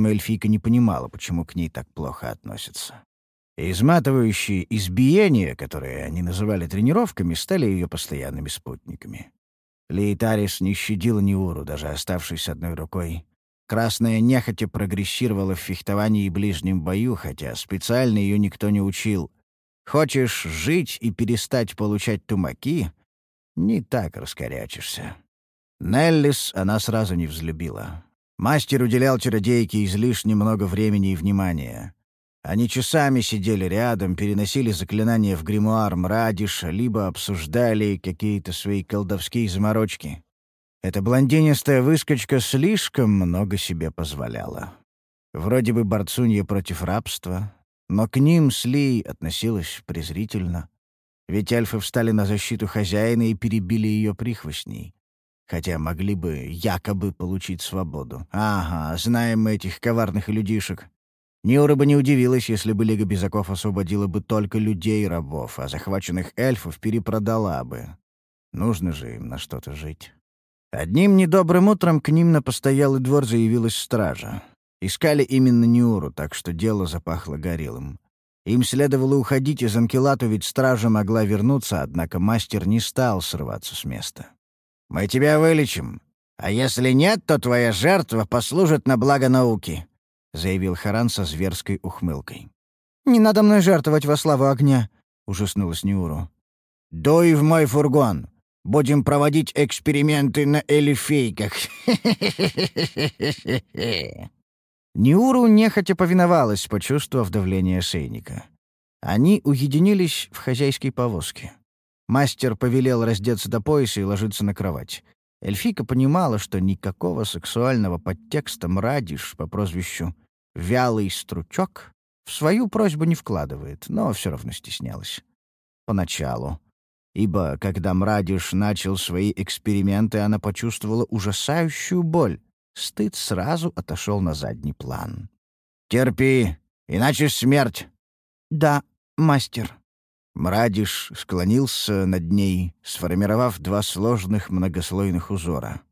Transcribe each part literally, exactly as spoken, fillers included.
эльфийка не понимала, почему к ней так плохо относятся. Изматывающие избиения, которые они называли тренировками, стали ее постоянными спутниками. Лейтарис не щадила Ниуру, даже оставшись с одной рукой. Красная нехотя прогрессировала в фехтовании и ближнем бою, хотя специально ее никто не учил. Хочешь жить и перестать получать тумаки — не так раскорячишься. Неллис она сразу не взлюбила. Мастер уделял чародейке излишне много времени и внимания. Они часами сидели рядом, переносили заклинания в гримуар Мрадиша, либо обсуждали какие-то свои колдовские заморочки. Эта блондинистая выскочка слишком много себе позволяла. Вроде бы борцунья против рабства, но к ним с Ли относилась презрительно. Ведь эльфы встали на защиту хозяина и перебили ее прихвостней. Хотя могли бы якобы получить свободу. Ага, знаем мы этих коварных людишек. Ниура бы не удивилась, если бы Лига Безаков освободила бы только людей-рабов, а захваченных эльфов перепродала бы. Нужно же им на что-то жить. Одним недобрым утром к ним на постоялый двор заявилась стража. Искали именно Ниуру, так что дело запахло горелым. Им следовало уходить из Анкелату, ведь стража могла вернуться, однако мастер не стал срываться с места. «Мы тебя вылечим, а если нет, то твоя жертва послужит на благо науки», — заявил Харан со зверской ухмылкой. «Не надо мной жертвовать во славу огня», — ужаснулась Ниуру. «Дуй в мой фургон. Будем проводить эксперименты на эльфийках». Ниуру нехотя повиновалась, почувствовав давление ошейника. Они уединились в хозяйской повозке. Мастер повелел раздеться до пояса и ложиться на кровать. Эльфийка понимала, что никакого сексуального подтекста Мрадиш по прозвищу «Вялый стручок» в свою просьбу не вкладывает, но все равно стеснялась. Поначалу. Ибо, когда Мрадиш начал свои эксперименты, она почувствовала ужасающую боль. Стыд сразу отошел на задний план. «Терпи, иначе смерть!» «Да, мастер». Мрадиш склонился над ней, сформировав два сложных многослойных узора.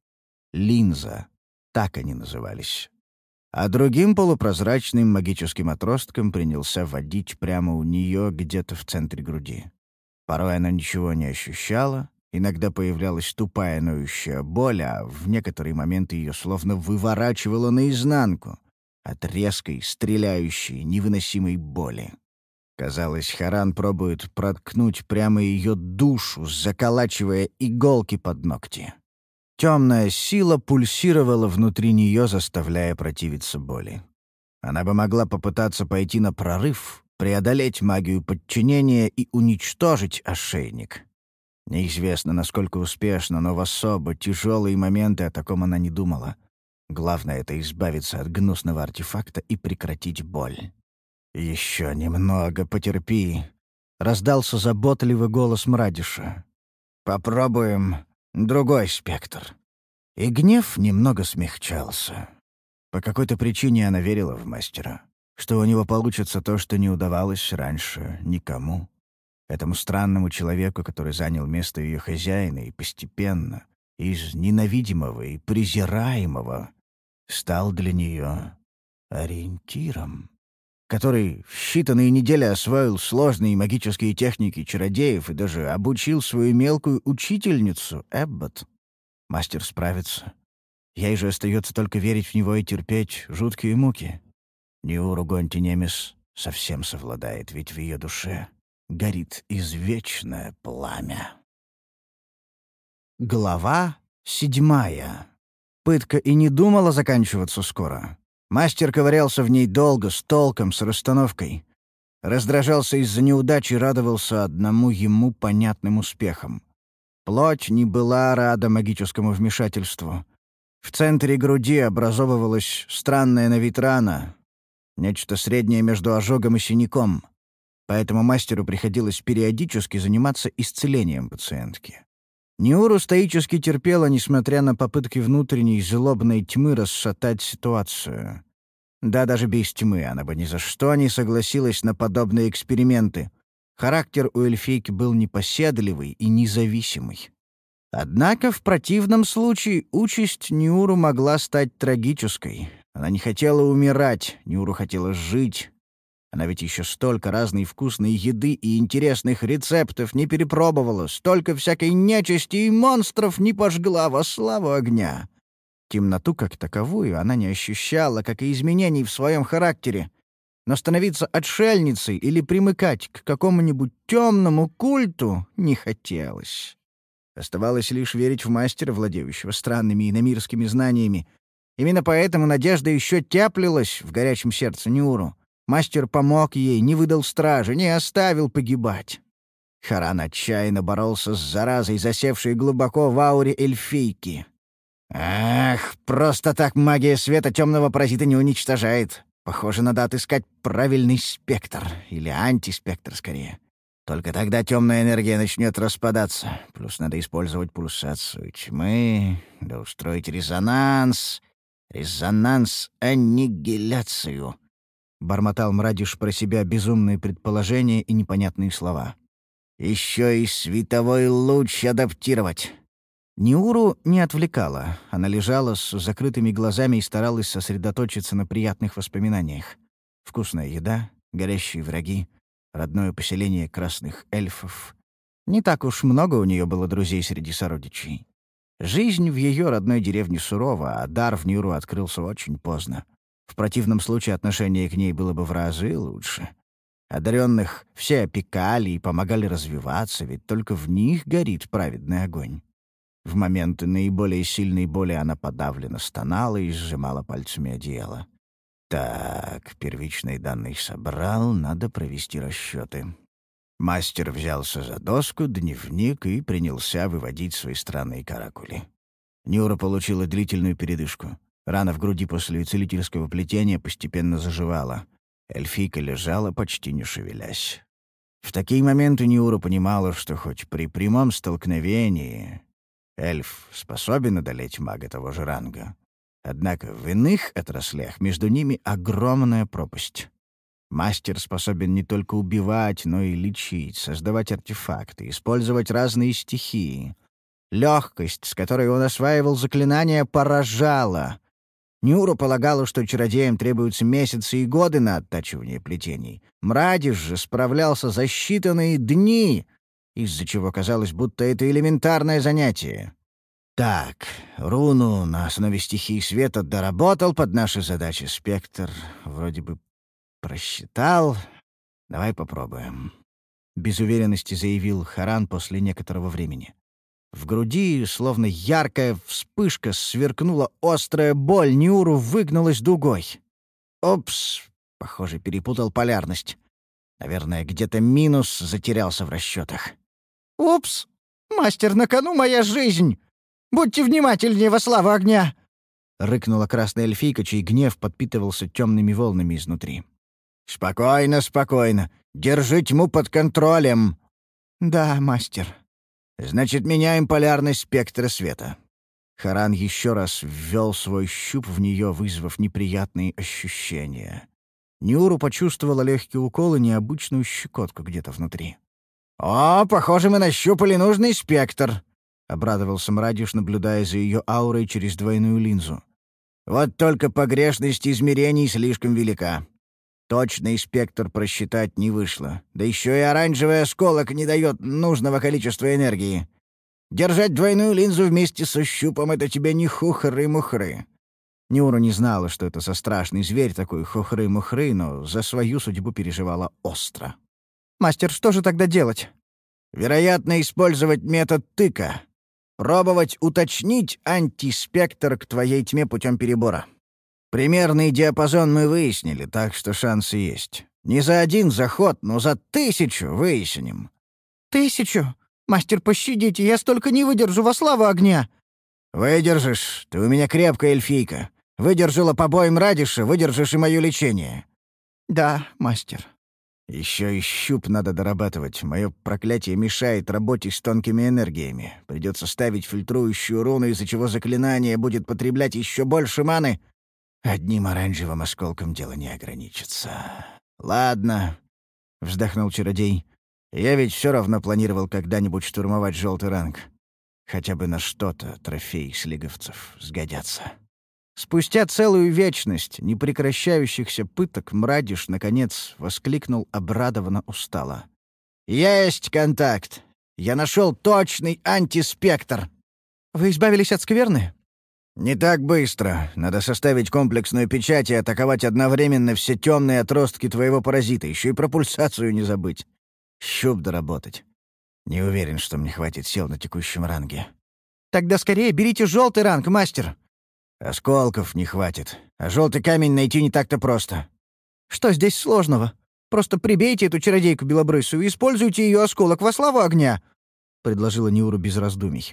Линза, так они назывались. А другим полупрозрачным магическим отростком принялся водить прямо у нее где-то в центре груди. Порой она ничего не ощущала, иногда появлялась тупая ноющая боль, а в некоторые моменты ее словно выворачивало наизнанку от резкой, стреляющей, невыносимой боли. Казалось, Харан пробует проткнуть прямо ее душу, заколачивая иголки под ногти. Темная сила пульсировала внутри нее, заставляя противиться боли. Она бы могла попытаться пойти на прорыв, преодолеть магию подчинения и уничтожить ошейник. Неизвестно, насколько успешно, но в особо тяжелые моменты о таком она не думала. Главное — это избавиться от гнусного артефакта и прекратить боль. «Еще немного потерпи», — раздался заботливый голос Мрадиша. «Попробуем другой спектр». И гнев немного смягчался. По какой-то причине она верила в мастера, что у него получится то, что не удавалось раньше никому. Этому странному человеку, который занял место ее хозяина и постепенно, из ненавидимого и презираемого, стал для нее ориентиром, который в считанные недели освоил сложные магические техники чародеев и даже обучил свою мелкую учительницу, Эббот. Мастер справится. Ей же остается только верить в него и терпеть жуткие муки. Ниуру Гонтинемис совсем совладает, ведь в ее душе горит извечное пламя. Глава седьмая. Пытка и не думала заканчиваться скоро. Мастер ковырялся в ней долго, с толком, с расстановкой. Раздражался из-за неудачи и радовался одному ему понятным успехам. Плоть не была рада магическому вмешательству. В центре груди образовывалась странная на вид рана, нечто среднее между ожогом и синяком. Поэтому мастеру приходилось периодически заниматься исцелением пациентки. Ниуру стоически терпела, несмотря на попытки внутренней злобной тьмы расшатать ситуацию. Да, даже без тьмы она бы ни за что не согласилась на подобные эксперименты. Характер у эльфийки был непоседливый и независимый. Однако в противном случае участь Ниуру могла стать трагической. Она не хотела умирать, Нюру хотела жить. Она ведь еще столько разной вкусной еды и интересных рецептов не перепробовала, столько всякой нечисти и монстров не пожгла во славу огня. Темноту как таковую она не ощущала, как и изменений в своем характере. Но становиться отшельницей или примыкать к какому-нибудь темному культу не хотелось. Оставалось лишь верить в мастера, владеющего странными иномирскими знаниями. Именно поэтому надежда еще теплилась в горячем сердце Нюру. Мастер помог ей, не выдал стражи, не оставил погибать. Харан отчаянно боролся с заразой, засевшей глубоко в ауре эльфийки. «Ах, просто так магия света темного паразита не уничтожает. Похоже, надо отыскать правильный спектр, или антиспектр скорее. Только тогда темная энергия начнет распадаться. Плюс надо использовать пульсацию тьмы, да устроить резонанс. Резонанс-аннигиляцию». Бормотал Мрадиш про себя безумные предположения и непонятные слова. «Еще и световой луч адаптировать». Ниуру не отвлекала. Она лежала с закрытыми глазами и старалась сосредоточиться на приятных воспоминаниях. Вкусная еда, горящие враги, родное поселение красных эльфов. Не так уж много у нее было друзей среди сородичей. Жизнь в ее родной деревне сурова, а дар в Ниуру открылся очень поздно. В противном случае отношение к ней было бы в разы лучше. Одаренных все опекали и помогали развиваться, ведь только в них горит праведный огонь. В моменты наиболее сильной боли она подавленно стонала и сжимала пальцами одеяло. Так, первичные данные собрал, надо провести расчеты. Мастер взялся за доску, дневник и принялся выводить свои странные каракули. Нюра получила длительную передышку. Рана в груди после целительского плетения постепенно заживала. Эльфийка лежала, почти не шевелясь. В такие моменты Нюра понимала, что хоть при прямом столкновении эльф способен одолеть мага того же ранга. Однако в иных отраслях между ними огромная пропасть. Мастер способен не только убивать, но и лечить, создавать артефакты, использовать разные стихии. Легкость, с которой он осваивал заклинания, поражала. Нюра полагала, что чародеям требуются месяцы и годы на оттачивание плетений. Мрадиш же справлялся за считанные дни, из-за чего казалось, будто это элементарное занятие. Так, руну на основе стихии света доработал под наши задачи спектр. Вроде бы просчитал. Давай попробуем. Без уверенности заявил Харан после некоторого времени. В груди, словно яркая вспышка, сверкнула острая боль, Нюру выгнулась дугой. Опс, похоже, перепутал полярность. Наверное, где-то минус затерялся в расчетах. «Упс! Мастер, на кону моя жизнь! Будьте внимательнее во славу огня!» — рыкнула красная эльфийка, чей гнев подпитывался темными волнами изнутри. «Спокойно, спокойно. Держи тьму под контролем». «Да, мастер». «Значит, меняем полярность спектра света». Харан еще раз ввел свой щуп в нее, вызвав неприятные ощущения. Нюру почувствовала легкий укол и необычную щекотку где-то внутри. «О, похоже, мы нащупали нужный спектр», — обрадовался Мрадиш, наблюдая за ее аурой через двойную линзу. «Вот только погрешность измерений слишком велика. Точный спектр просчитать не вышло. Да еще и оранжевый осколок не дает нужного количества энергии. Держать двойную линзу вместе со щупом — это тебе не хухры-мухры». Нюра не знала, что это за страшный зверь такой хухры-мухры, но за свою судьбу переживала остро. «Мастер, что же тогда делать?» «Вероятно, использовать метод тыка. Пробовать уточнить антиспектр к твоей тьме путем перебора. Примерный диапазон мы выяснили, так что шансы есть. Не за один заход, но за тысячу выясним». «Тысячу? Мастер, пощадите, я столько не выдержу во славу огня!» «Выдержишь. Ты у меня крепкая эльфийка. Выдержала побои Мрадиша, выдержишь и мое лечение». «Да, мастер». «Еще и щуп надо дорабатывать. Мое проклятие мешает работе с тонкими энергиями. Придется ставить фильтрующую руну, из-за чего заклинание будет потреблять еще больше маны. Одним оранжевым осколком дело не ограничится». «Ладно», — вздохнул чародей. «Я ведь все равно планировал когда-нибудь штурмовать желтый ранг. Хотя бы на что-то трофеи слиговцев сгодятся». Спустя целую вечность непрекращающихся пыток Мрадиш, наконец, воскликнул обрадованно устало. «Есть контакт! Я нашел точный антиспектр!» «Вы избавились от скверны?» «Не так быстро. Надо составить комплексную печать и атаковать одновременно все темные отростки твоего паразита, еще и про пульсацию не забыть. Щуп доработать. Не уверен, что мне хватит сил на текущем ранге». «Тогда скорее берите желтый ранг, мастер!» «Осколков не хватит, а желтый камень найти не так-то просто». «Что здесь сложного? Просто прибейте эту чародейку белобрысую и используйте ее осколок во славу огня», — предложила Ниуру без раздумий.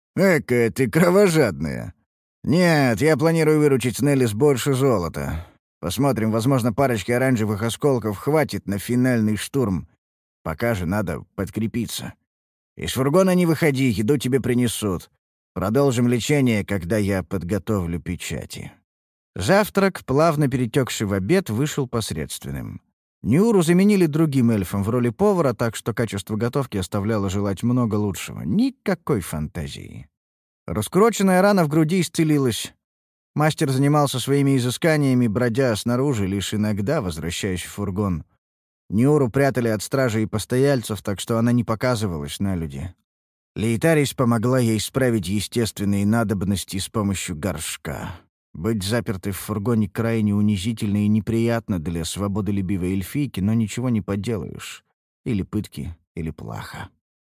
«Экая ты кровожадная. Нет, я планирую выручить с Неллис больше золота. Посмотрим, возможно, парочки оранжевых осколков хватит на финальный штурм. Пока же надо подкрепиться. Из фургона не выходи, еду тебе принесут. Продолжим лечение, когда я подготовлю печати». Завтрак, плавно перетекший в обед, вышел посредственным. Ниуру заменили другим эльфом в роли повара, так что качество готовки оставляло желать много лучшего. Никакой фантазии. Раскуроченная рана в груди исцелилась. Мастер занимался своими изысканиями, бродя снаружи, лишь иногда возвращаясь в фургон. Ниуру прятали от стражи и постояльцев, так что она не показывалась на люди. Лейтарис помогла ей справить естественные надобности с помощью горшка. Быть запертой в фургоне крайне унизительно и неприятно для свободолюбивой эльфийки, но ничего не поделаешь. Или пытки, или плаха.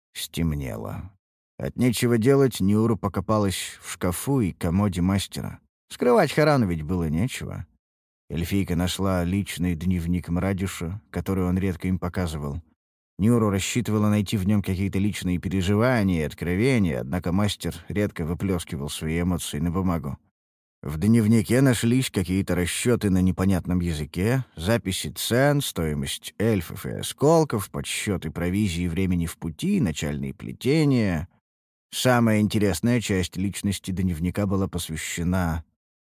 Стемнело. От нечего делать Ниуру покопалась в шкафу и комоде мастера. Скрывать Харану ведь было нечего. Эльфийка нашла личный дневник Мрадиша, который он редко им показывал. Ниуру рассчитывала найти в нем какие-то личные переживания и откровения, однако мастер редко выплескивал свои эмоции на бумагу. В дневнике нашлись какие-то расчеты на непонятном языке, записи цен, стоимость эльфов и осколков, подсчеты провизии времени в пути, начальные плетения. Самая интересная часть личности дневника была посвящена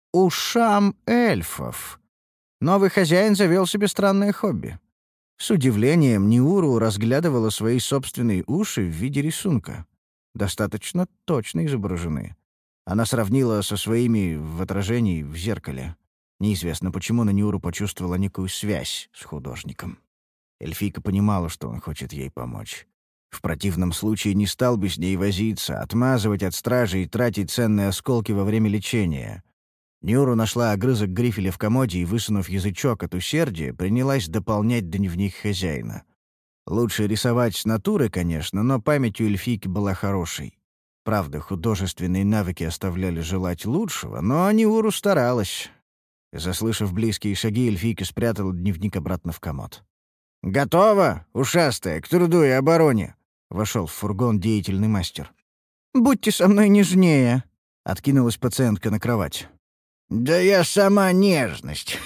ушам эльфов. Новый хозяин завел себе странное хобби. С удивлением Ниуру разглядывала свои собственные уши в виде рисунка. Достаточно точно изображены. Она сравнила со своими в отражении в зеркале. Неизвестно почему, но Ниуру почувствовала некую связь с художником. Эльфийка понимала, что он хочет ей помочь. В противном случае не стал бы с ней возиться, отмазывать от стражи и тратить ценные осколки во время лечения. Ниуру нашла огрызок грифеля в комоде и, высунув язычок от усердия, принялась дополнять дневник хозяина. Лучше рисовать с натуры, конечно, но память у эльфийки была хорошей. Правда, художественные навыки оставляли желать лучшего, но Ниуру старалась. Заслышав близкие шаги, эльфийка спрятала дневник обратно в комод. «Готово, ушастая, к труду и обороне!» — вошел в фургон деятельный мастер. «Будьте со мной нежнее!» — откинулась пациентка на кровать. «Да я сама нежность!»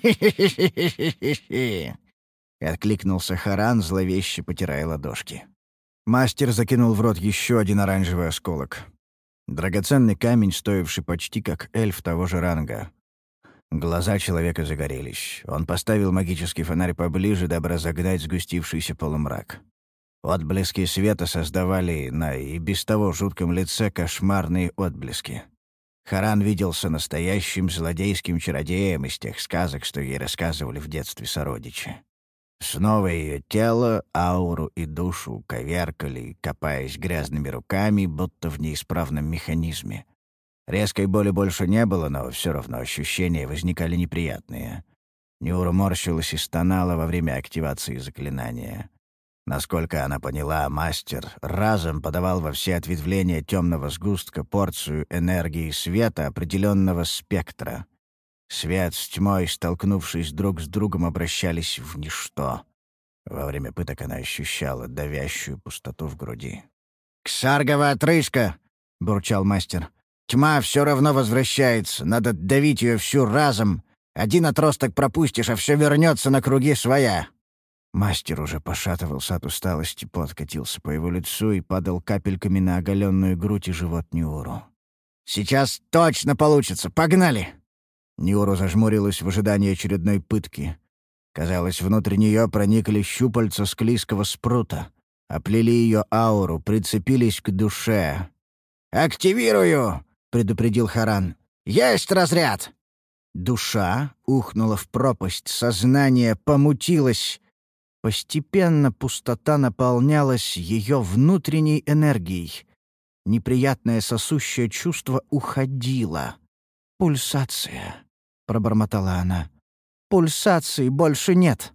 — откликнулся Харан, зловеще потирая ладошки. Мастер закинул в рот еще один оранжевый осколок. Драгоценный камень, стоивший почти как эльф того же ранга. Глаза человека загорелись. Он поставил магический фонарь поближе, дабы разогнать сгустившийся полумрак. Отблески света создавали на и без того жутком лице кошмарные отблески. Харан виделся настоящим злодейским чародеем из тех сказок, что ей рассказывали в детстве сородичи. Снова ее тело, ауру и душу коверкали, копаясь грязными руками, будто в неисправном механизме. Резкой боли больше не было, но все равно ощущения возникали неприятные. Ниуру морщилась и стонала во время активации заклинания. Насколько она поняла, мастер разом подавал во все ответвления темного сгустка порцию энергии света определенного спектра. Свет с тьмой, столкнувшись друг с другом, обращались в ничто. Во время пыток она ощущала давящую пустоту в груди. «Ксаргова отрыжка!» — бурчал мастер. «Тьма все равно возвращается. Надо давить ее всю разом. Один отросток пропустишь, а все вернется на круги своя». Мастер уже пошатывался от усталости, пот катился по его лицу и падал капельками на оголенную грудь и живот Ниуру. «Сейчас точно получится! Погнали!» Ниуру зажмурилась в ожидании очередной пытки. Казалось, внутрь нее проникли щупальца склизкого спрута, оплели ее ауру, прицепились к душе. «Активирую!» — предупредил Харан. Есть разряд!» Душа ухнула в пропасть, сознание помутилось. Постепенно пустота наполнялась ее внутренней энергией. Неприятное сосущее чувство уходило. «Пульсация», — пробормотала она. «Пульсации больше нет».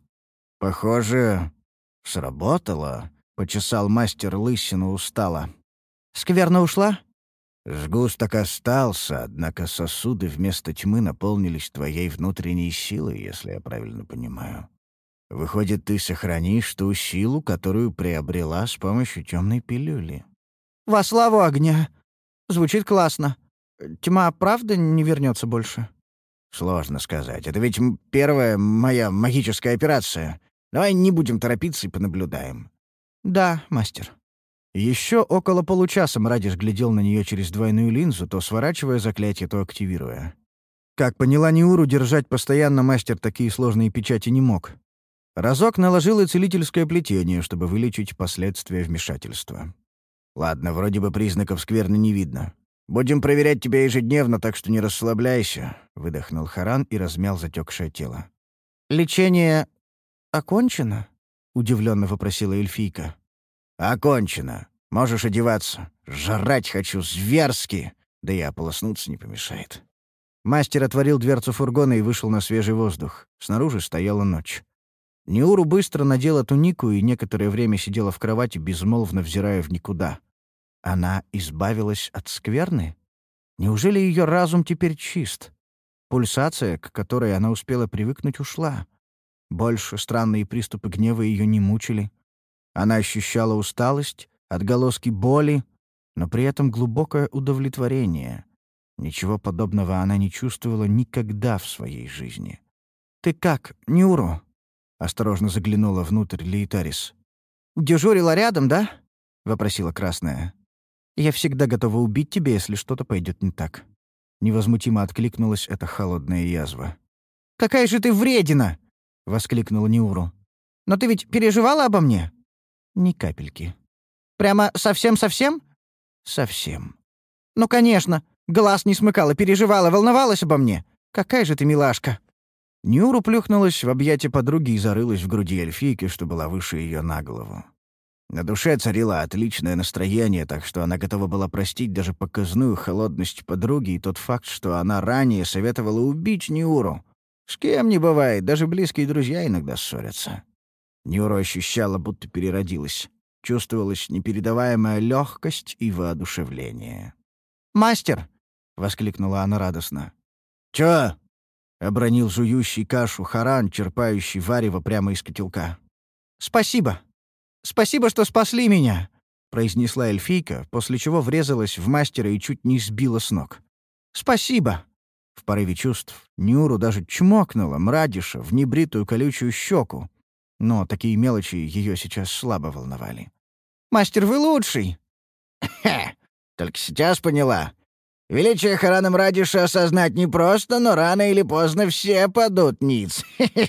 «Похоже, сработало», — почесал мастер лысину устало. «Скверна ушла?» «Сгусток остался, однако сосуды вместо тьмы наполнились твоей внутренней силой, если я правильно понимаю. Выходит, ты сохранишь ту силу, которую приобрела с помощью темной пилюли». «Во славу огня! Звучит классно. Тьма правда не вернется больше?» «Сложно сказать. Это ведь м- первая моя магическая операция. Давай не будем торопиться и понаблюдаем». «Да, мастер». Еще около получаса Мрадиш глядел на нее через двойную линзу, то сворачивая заклятие, то активируя. Как поняла Ниуру, держать постоянно мастер такие сложные печати не мог. Разок наложил и целительское плетение, чтобы вылечить последствия вмешательства. «Ладно, вроде бы признаков скверны не видно. Будем проверять тебя ежедневно, так что не расслабляйся», — выдохнул Харан и размял затекшее тело. «Лечение окончено?» — удивленно вопросила эльфийка. «Окончено. Можешь одеваться. Жрать хочу зверски. Да и ополоснуться не помешает». Мастер отворил дверцу фургона и вышел на свежий воздух. Снаружи стояла ночь. Ниуру быстро надела тунику и некоторое время сидела в кровати, безмолвно взирая в никуда. Она избавилась от скверны? Неужели ее разум теперь чист? Пульсация, к которой она успела привыкнуть, ушла. Больше странные приступы гнева ее не мучили. Она ощущала усталость, отголоски боли, но при этом глубокое удовлетворение. Ничего подобного она не чувствовала никогда в своей жизни. «Ты как, Ниуру?» — осторожно заглянула внутрь Лейтарис. «Дежурила рядом, да?» — вопросила Красная. «Я всегда готова убить тебя, если что-то пойдет не так». Невозмутимо откликнулась эта холодная язва. «Какая же ты вредина!» — воскликнула Ниуру. «Но ты ведь переживала обо мне?» «Ни капельки». «Прямо совсем-совсем?» «Совсем». «Ну, конечно. Глаз не смыкала, переживала, волновалась обо мне. Какая же ты милашка!» Ниуру плюхнулась в объятия подруги и зарылась в груди эльфийки, что была выше ее на голову. На душе царило отличное настроение, так что она готова была простить даже показную холодность подруги и тот факт, что она ранее советовала убить Ниуру. С кем не бывает, даже близкие друзья иногда ссорятся. Ниуру ощущала, будто переродилась. Чувствовалась непередаваемая легкость и воодушевление. «Мастер!» — воскликнула она радостно. «Чё?» — обронил жующий кашу Харан, черпающий варево прямо из котелка. «Спасибо! Спасибо, что спасли меня!» — произнесла эльфийка, после чего врезалась в мастера и чуть не сбила с ног. «Спасибо!» В порыве чувств Ниуру даже чмокнула Мрадиша в небритую колючую щеку, но такие мелочи ее сейчас слабо волновали. «Мастер, вы лучший!» «Хе! Только сейчас поняла. Величие Харана Мрадиша осознать непросто, но рано или поздно все падут ниц.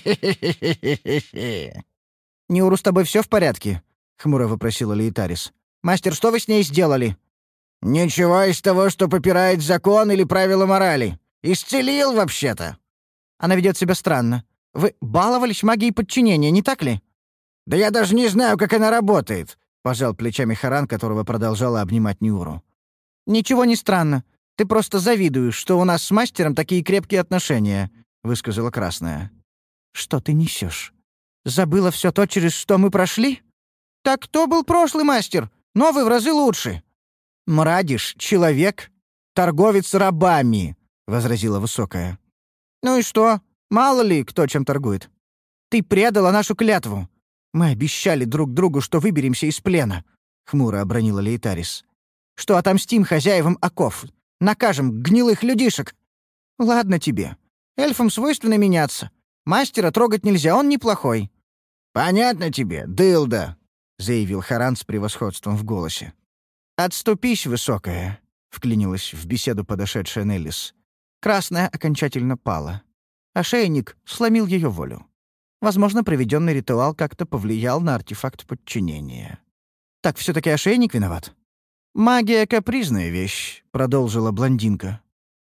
«Ниуру, с тобой все в порядке?» — хмуро вопросила Лейтарис. «Мастер, что вы с ней сделали?» «Ничего из того, что попирает закон или правила морали. Исцелил, вообще-то». «Она ведет себя странно. Вы баловались магией подчинения, не так ли?» «Да я даже не знаю, как она работает», — пожал плечами Харан, которого продолжала обнимать Ниуру. «Ничего не странно. Ты просто завидуешь, что у нас с мастером такие крепкие отношения», — высказала Красная. «Что ты несешь? Забыла все то, через что мы прошли? Так кто был прошлый мастер? Новый в разы лучше». «Мрадиш — человек, торговец рабами», — возразила Высокая. «Ну и что? Мало ли, кто чем торгует. Ты предала нашу клятву. Мы обещали друг другу, что выберемся из плена», — хмуро обронила Лейтарис. «Что отомстим хозяевам оков, накажем гнилых людишек. Ладно тебе. Эльфам свойственно меняться. Мастера трогать нельзя, он неплохой». «Понятно тебе, дылда», — заявил Харан с превосходством в голосе. «Отступись, Высокая», — вклинилась в беседу подошедшая Неллис. Красная окончательно пала. Ошейник сломил ее волю. Возможно, проведенный ритуал как-то повлиял на артефакт подчинения. «Так все-таки ошейник виноват?» «Магия — капризная вещь», — продолжила блондинка.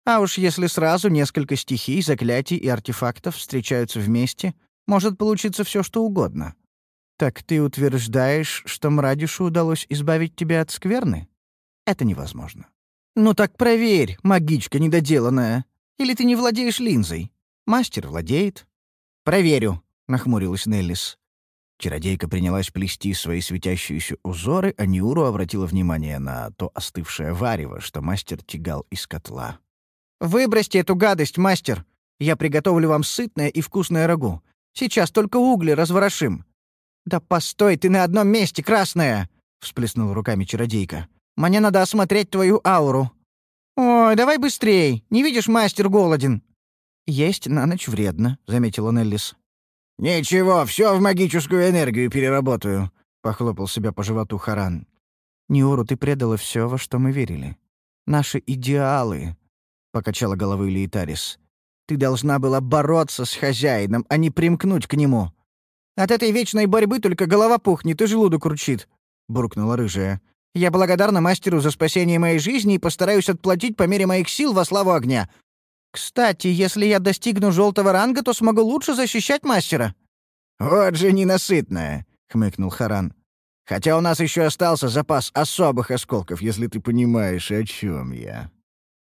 А уж если сразу несколько стихий, заклятий и артефактов встречаются вместе, может получиться все, что угодно. Так ты утверждаешь, что Мрадишу удалось избавить тебя от скверны? Это невозможно. Ну так проверь, магичка недоделанная. Или ты не владеешь линзой? Мастер владеет. Проверю, нахмурилась Неллис. Чародейка принялась плести свои светящиеся узоры, а Ниуру обратила внимание на то остывшее варево, что мастер тягал из котла. «Выбросьте эту гадость, мастер! Я приготовлю вам сытное и вкусное рагу. Сейчас только угли разворошим». «Да постой ты на одном месте, красная!» — всплеснула руками чародейка. «Мне надо осмотреть твою ауру». «Ой, давай быстрей! Не видишь, мастер голоден!» «Есть на ночь вредно», — заметила Неллис. «Ничего, все в магическую энергию переработаю», — похлопал себя по животу Харан. «Ниуру, ты предала все, во что мы верили. Наши идеалы», — покачала головой Лейтарис. «Ты должна была бороться с хозяином, а не примкнуть к нему». «От этой вечной борьбы только голова пухнет и желудок урчит», — буркнула рыжая. «Я благодарна мастеру за спасение моей жизни и постараюсь отплатить по мере моих сил во славу огня. Кстати, если я достигну желтого ранга, то смогу лучше защищать мастера». «Вот же ненасытная», — хмыкнул Харан. «Хотя у нас еще остался запас особых осколков, если ты понимаешь, о чем я».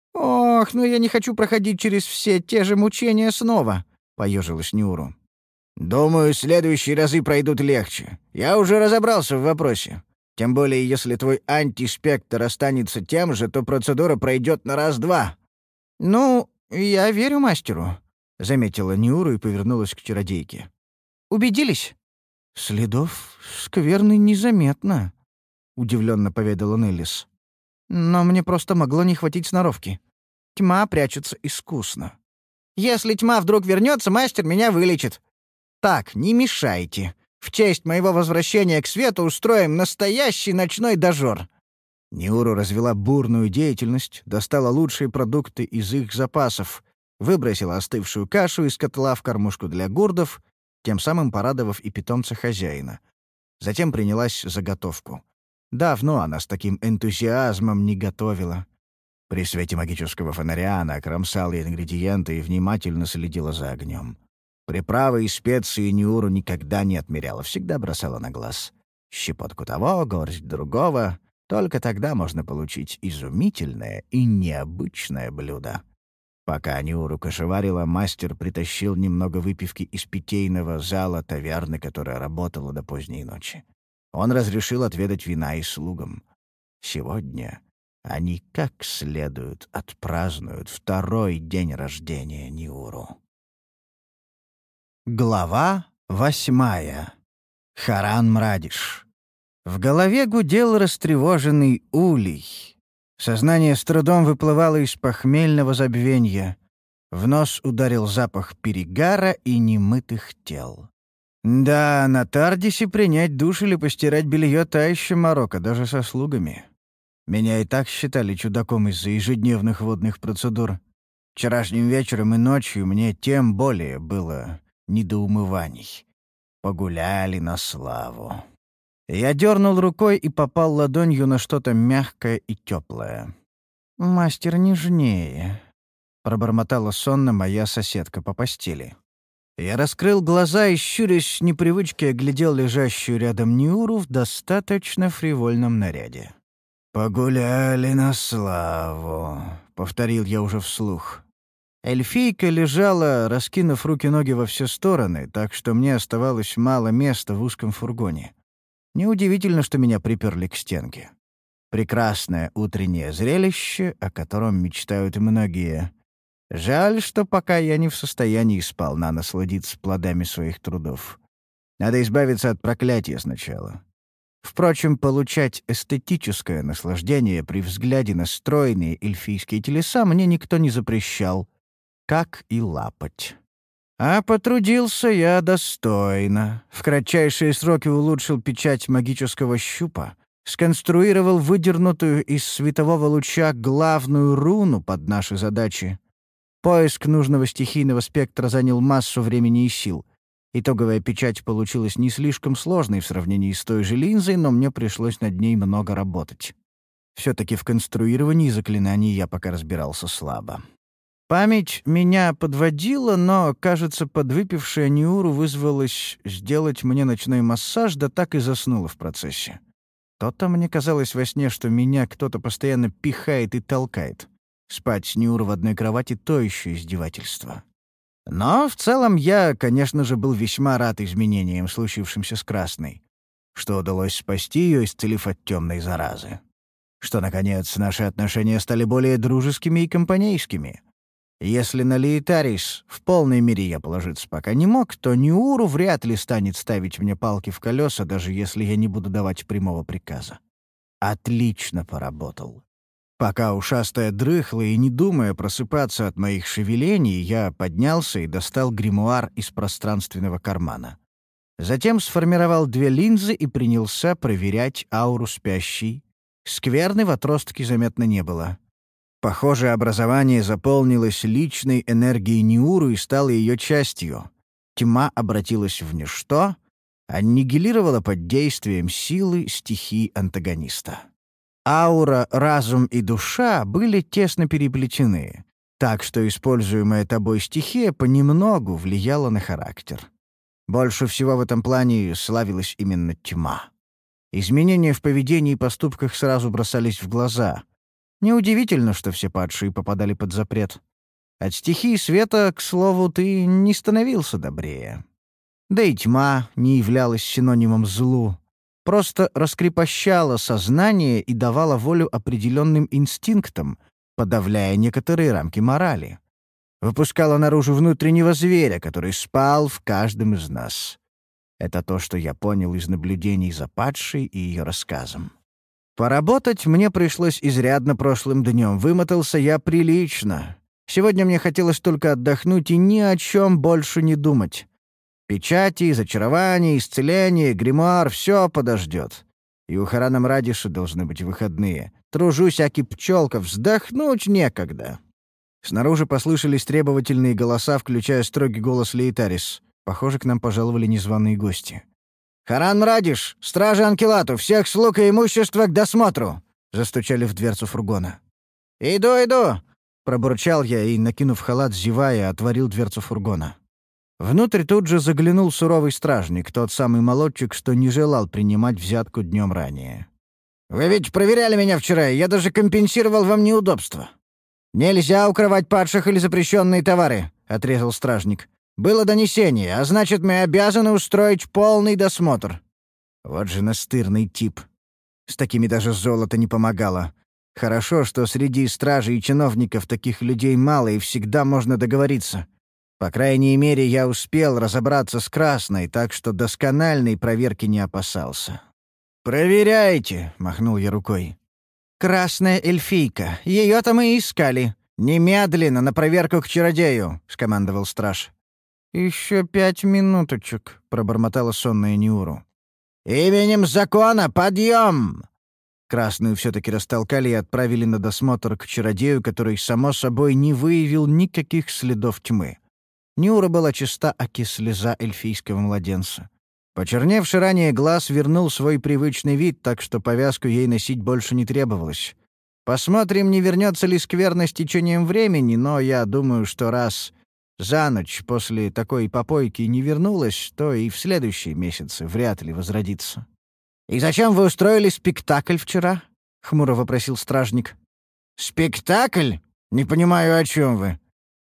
«Ох, ну я не хочу проходить через все те же мучения снова», — поежилась Ниуру. «Думаю, следующие разы пройдут легче. Я уже разобрался в вопросе. Тем более, если твой антиспектр останется тем же, то процедура пройдет на раз-два». «Ну, я верю мастеру», — заметила Ниуру и повернулась к чародейке. «Убедились?» «Следов скверны незаметно», — удивленно поведала Неллис. «Но мне просто могло не хватить сноровки. Тьма прячется искусно. Если тьма вдруг вернется, мастер меня вылечит. Так, не мешайте. В честь моего возвращения к свету устроим настоящий ночной дожор». Ниуру развела бурную деятельность, достала лучшие продукты из их запасов, выбросила остывшую кашу из котла в кормушку для гурдов, тем самым порадовав и питомца хозяина. Затем принялась за готовку. Давно она с таким энтузиазмом не готовила. При свете магического фонаря она кромсала ингредиенты и внимательно следила за огнем. Приправы и специи Ниуру никогда не отмеряла, всегда бросала на глаз. Щепотку того, горсть другого. Только тогда можно получить изумительное и необычное блюдо. Пока Ниуру кошеварила, мастер притащил немного выпивки из питейного зала таверны, которая работала до поздней ночи. Он разрешил отведать вина и слугам. Сегодня они как следует отпразднуют второй день рождения Ниуру. Глава восьмая. Харан Мрадиш. В голове гудел растревоженный улей. Сознание с трудом выплывало из похмельного забвенья. В нос ударил запах перегара и немытых тел. Да, на Тардисе принять душ или постирать белье — та еще морока, даже со слугами. Меня и так считали чудаком из-за ежедневных водных процедур. Вчерашним вечером и ночью мне тем более было не до умываний. Погуляли на славу. Я дернул рукой и попал ладонью на что-то мягкое и теплое. «Мастер, нежнее», — пробормотала сонно моя соседка по постели. Я раскрыл глаза и, щурясь с непривычки, оглядел лежащую рядом Ниуру в достаточно фривольном наряде. «Погуляли на славу», — повторил я уже вслух. Эльфийка лежала, раскинув руки-ноги во все стороны, так что мне оставалось мало места в узком фургоне. Неудивительно, что меня приперли к стенке. Прекрасное утреннее зрелище, о котором мечтают многие. Жаль, что пока я не в состоянии сполна насладиться плодами своих трудов. Надо избавиться от проклятия сначала. Впрочем, получать эстетическое наслаждение при взгляде на стройные эльфийские телеса мне никто не запрещал, как и лапать. А потрудился я достойно. В кратчайшие сроки улучшил печать магического щупа, сконструировал выдернутую из светового луча главную руну под наши задачи. Поиск нужного стихийного спектра занял массу времени и сил. Итоговая печать получилась не слишком сложной в сравнении с той же линзой, но мне пришлось над ней много работать. Все-таки в конструировании заклинаний я пока разбирался слабо. Память меня подводила, но, кажется, подвыпившая Ниуру вызвалась сделать мне ночной массаж, да так и заснула в процессе. То-то мне казалось во сне, что меня кто-то постоянно пихает и толкает. Спать с Ниуру в одной кровати — то еще издевательство. Но в целом я, конечно же, был весьма рад изменениям, случившимся с Красной, что удалось спасти ее, исцелив от темной заразы. Что, наконец, наши отношения стали более дружескими и компанейскими. Если на Лейтарис в полной мере я положиться пока не мог, то Ниуру вряд ли станет ставить мне палки в колеса, даже если я не буду давать прямого приказа. Отлично поработал. Пока ушастая дрыхла и не думая просыпаться от моих шевелений, я поднялся и достал гримуар из пространственного кармана. Затем сформировал две линзы и принялся проверять ауру спящей. Скверны в отростке заметно не было. Похоже, образование заполнилось личной энергией Ниуру и стало ее частью. Тьма обратилась в ничто, аннигилировала под действием силы стихий антагониста. Аура, разум и душа были тесно переплетены, так что используемая тобой стихия понемногу влияла на характер. Больше всего в этом плане славилась именно тьма. Изменения в поведении и поступках сразу бросались в глаза. Неудивительно, что все падшие попадали под запрет. От стихии света, к слову, ты не становился добрее. Да и тьма не являлась синонимом злу. Просто раскрепощала сознание и давала волю определенным инстинктам, подавляя некоторые рамки морали. Выпускала наружу внутреннего зверя, который спал в каждом из нас. Это то, что я понял из наблюдений за падшей и ее рассказом. Поработать мне пришлось изрядно прошлым днем. Вымотался я прилично. Сегодня мне хотелось только отдохнуть и ни о чем больше не думать. Печати, зачарование, исцеление, гримуар — все подождет. И у Хараном Радиша должны быть выходные. Тружусь, аки пчелка, вздохнуть некогда. Снаружи послышались требовательные голоса, включая строгий голос Лейтарис. Похоже, к нам пожаловали незваные гости. «Харан Радиш! Стражи Анкелату! Всех слуг и имущества к досмотру!» — застучали в дверцу фургона. «Иду, иду!» — пробурчал я и, накинув халат, зевая, отворил дверцу фургона. Внутрь тут же заглянул суровый стражник, тот самый молодчик, что не желал принимать взятку днем ранее. «Вы ведь проверяли меня вчера, и я даже компенсировал вам неудобства». «Нельзя укрывать падших или запрещенные товары», — отрезал стражник. «Было донесение, а значит, мы обязаны устроить полный досмотр». Вот же настырный тип. С такими даже золото не помогало. Хорошо, что среди стражей и чиновников таких людей мало, и всегда можно договориться. По крайней мере, я успел разобраться с Красной, так что доскональной проверки не опасался. «Проверяйте», — махнул я рукой. «Красная эльфийка. Ее-то мы и искали. Немедленно на проверку к чародею», — скомандовал страж. «Еще пять минуточек», — пробормотала сонная Ниуру. «Именем закона, подъем!» Красную все-таки растолкали и отправили на досмотр к чародею, который, само собой, не выявил никаких следов тьмы. Ниура была чиста, аки слеза эльфийского младенца. Почерневший ранее глаз вернул свой привычный вид, так что повязку ей носить больше не требовалось. Посмотрим, не вернется ли скверно с течением времени, но я думаю, что раз за ночь после такой попойки не вернулась, то и в следующие месяцы вряд ли возродится. «И зачем вы устроили спектакль вчера?» — хмуро вопросил стражник. «Спектакль? Не понимаю, о чем вы».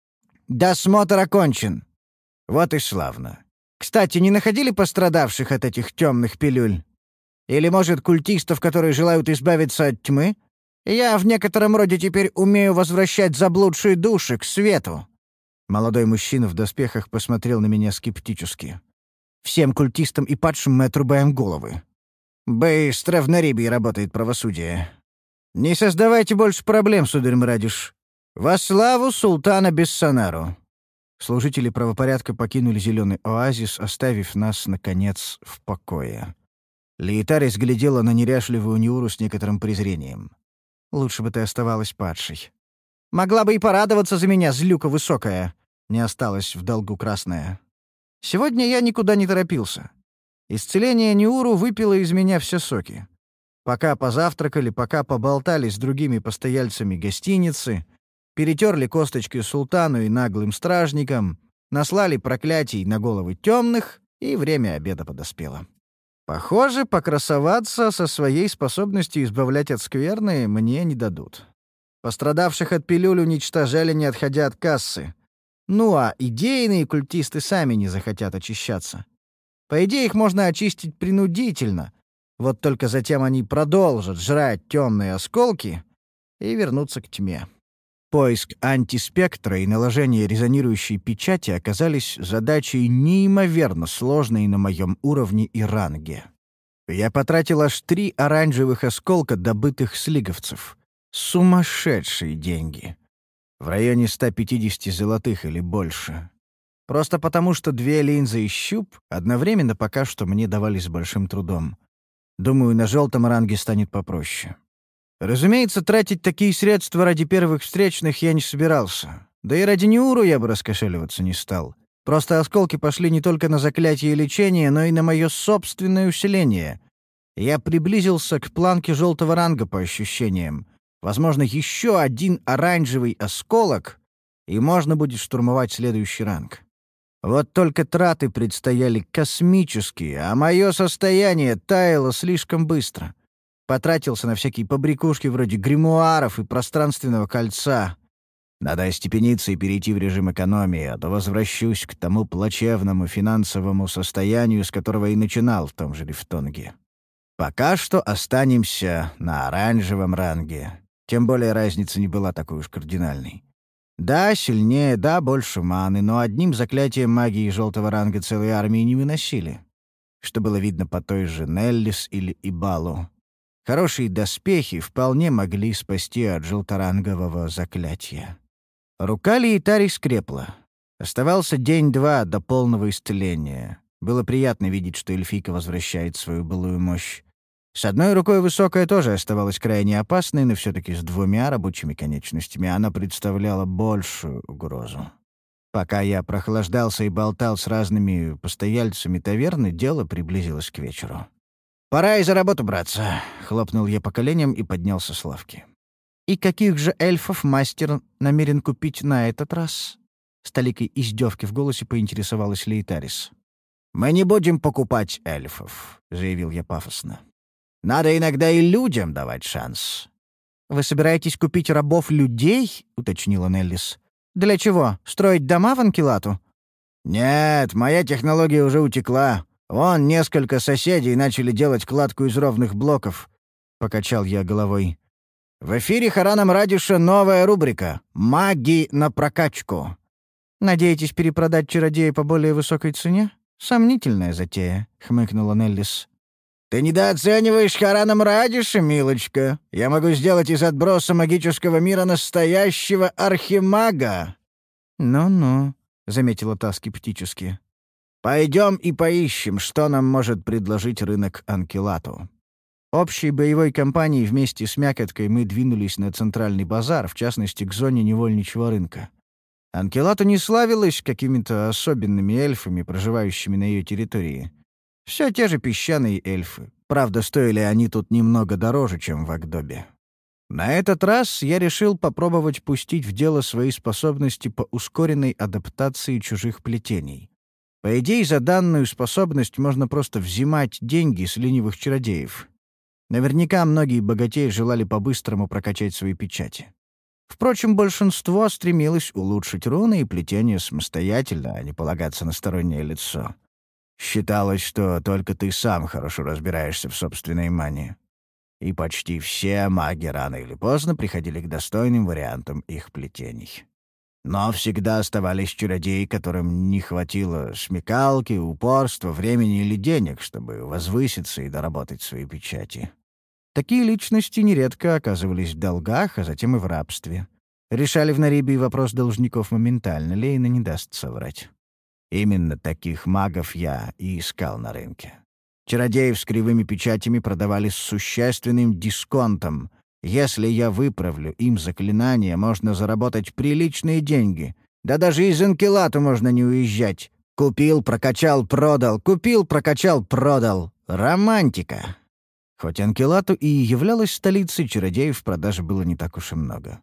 «Досмотр окончен». «Вот и славно. Кстати, не находили пострадавших от этих темных пилюль? Или, может, культистов, которые желают избавиться от тьмы? Я в некотором роде теперь умею возвращать заблудшие души к свету». Молодой мужчина в доспехах посмотрел на меня скептически. «Всем культистам и падшим мы отрубаем головы. Быстро в Нарибии работает правосудие. Не создавайте больше проблем, сударь Мрадиш. Во славу султана Бессанару». Служители правопорядка покинули зеленый оазис, оставив нас, наконец, в покое. Лейтарис глядела на неряшливую Ниуру с некоторым презрением. «Лучше бы ты оставалась падшей. Могла бы и порадоваться за меня, злюка высокая». Не осталась в долгу Красная. Сегодня я никуда не торопился. Исцеление Ниуру выпило из меня все соки. Пока позавтракали, пока поболтали с другими постояльцами гостиницы, перетерли косточки султану и наглым стражникам, наслали проклятий на головы темных, и время обеда подоспело. Похоже, покрасоваться со своей способностью избавлять от скверны мне не дадут. Пострадавших от пилюль уничтожали, не отходя от кассы. Ну а идейные культисты сами не захотят очищаться. По идее, их можно очистить принудительно. Вот только затем они продолжат жрать темные осколки и вернутся к тьме. Поиск антиспектра и наложение резонирующей печати оказались задачей неимоверно сложной на моем уровне и ранге. Я потратил аж три оранжевых осколка, добытых с лиговцев. Сумасшедшие деньги. В районе ста пятидесяти золотых или больше. Просто потому, что две линзы и щуп одновременно пока что мне давались с большим трудом. Думаю, на желтом ранге станет попроще. Разумеется, тратить такие средства ради первых встречных я не собирался. Да и ради Ниуру я бы раскошеливаться не стал. Просто осколки пошли не только на заклятие и лечение, но и на мое собственное усиление. Я приблизился к планке желтого ранга по ощущениям. Возможно, еще один оранжевый осколок, и можно будет штурмовать следующий ранг. Вот только траты предстояли космические, а мое состояние таяло слишком быстро. Потратился на всякие побрякушки вроде гримуаров и пространственного кольца. Надо остепениться и перейти в режим экономии, а то возвращусь к тому плачевному финансовому состоянию, с которого и начинал в том же Лифтонге. Пока что останемся на оранжевом ранге. Тем более разница не была такой уж кардинальной. Да, сильнее, да, больше маны, но одним заклятием магии желтого ранга целой армии не выносили. Что было видно по той же Неллис или Ибалу. Хорошие доспехи вполне могли спасти от желторангового заклятия. Рука Лиетари скрепла. Оставался день-два до полного исцеления. Было приятно видеть, что эльфийка возвращает свою былую мощь. С одной рукой высокая тоже оставалась крайне опасной, но все-таки с двумя рабочими конечностями она представляла большую угрозу. Пока я прохлаждался и болтал с разными постояльцами таверны, дело приблизилось к вечеру. «Пора и за работу браться», — хлопнул я по коленям и поднялся с лавки. «И каких же эльфов мастер намерен купить на этот раз?» С толикой издевки в голосе поинтересовалась Лейтарис. «Мы не будем покупать эльфов», — заявил я пафосно. «Надо иногда и людям давать шанс». «Вы собираетесь купить рабов-людей?» — уточнила Неллис. «Для чего? Строить дома в Анкилату?» «Нет, моя технология уже утекла. Вон несколько соседей начали делать кладку из ровных блоков», — покачал я головой. «В эфире Хараном Радиша новая рубрика «Маги на прокачку». «Надеетесь перепродать чародея по более высокой цене? Сомнительная затея», — хмыкнула Неллис. «Ты недооцениваешь Хараном Радиша, милочка. Я могу сделать из отброса магического мира настоящего архимага». «Ну-ну», — заметила та скептически. «Пойдем и поищем, что нам может предложить рынок Анкилату». Общей боевой компанией вместе с Мякоткой мы двинулись на центральный базар, в частности, к зоне невольничьего рынка. Анкилату не славилась какими-то особенными эльфами, проживающими на ее территории. Все те же песчаные эльфы. Правда, стоили они тут немного дороже, чем в Агдобе. На этот раз я решил попробовать пустить в дело свои способности по ускоренной адаптации чужих плетений. По идее, за данную способность можно просто взимать деньги с ленивых чародеев. Наверняка многие богатеи желали по-быстрому прокачать свои печати. Впрочем, большинство стремилось улучшить руны и плетение самостоятельно, а не полагаться на стороннее лицо. Считалось, что только ты сам хорошо разбираешься в собственной мане. И почти все маги рано или поздно приходили к достойным вариантам их плетений. Но всегда оставались чародеи, которым не хватило смекалки, упорства, времени или денег, чтобы возвыситься и доработать свои печати. Такие личности нередко оказывались в долгах, а затем и в рабстве. Решали в Нарибии вопрос должников моментально, Лейна не даст соврать. Именно таких магов я и искал на рынке. Чародеев с кривыми печатями продавали с существенным дисконтом. Если я выправлю им заклинания, можно заработать приличные деньги. Да даже из Анкилату можно не уезжать. Купил, прокачал, продал. Купил, прокачал, продал. Романтика. Хоть Анкилату и являлась столицей, чародеев в продаже было не так уж и много.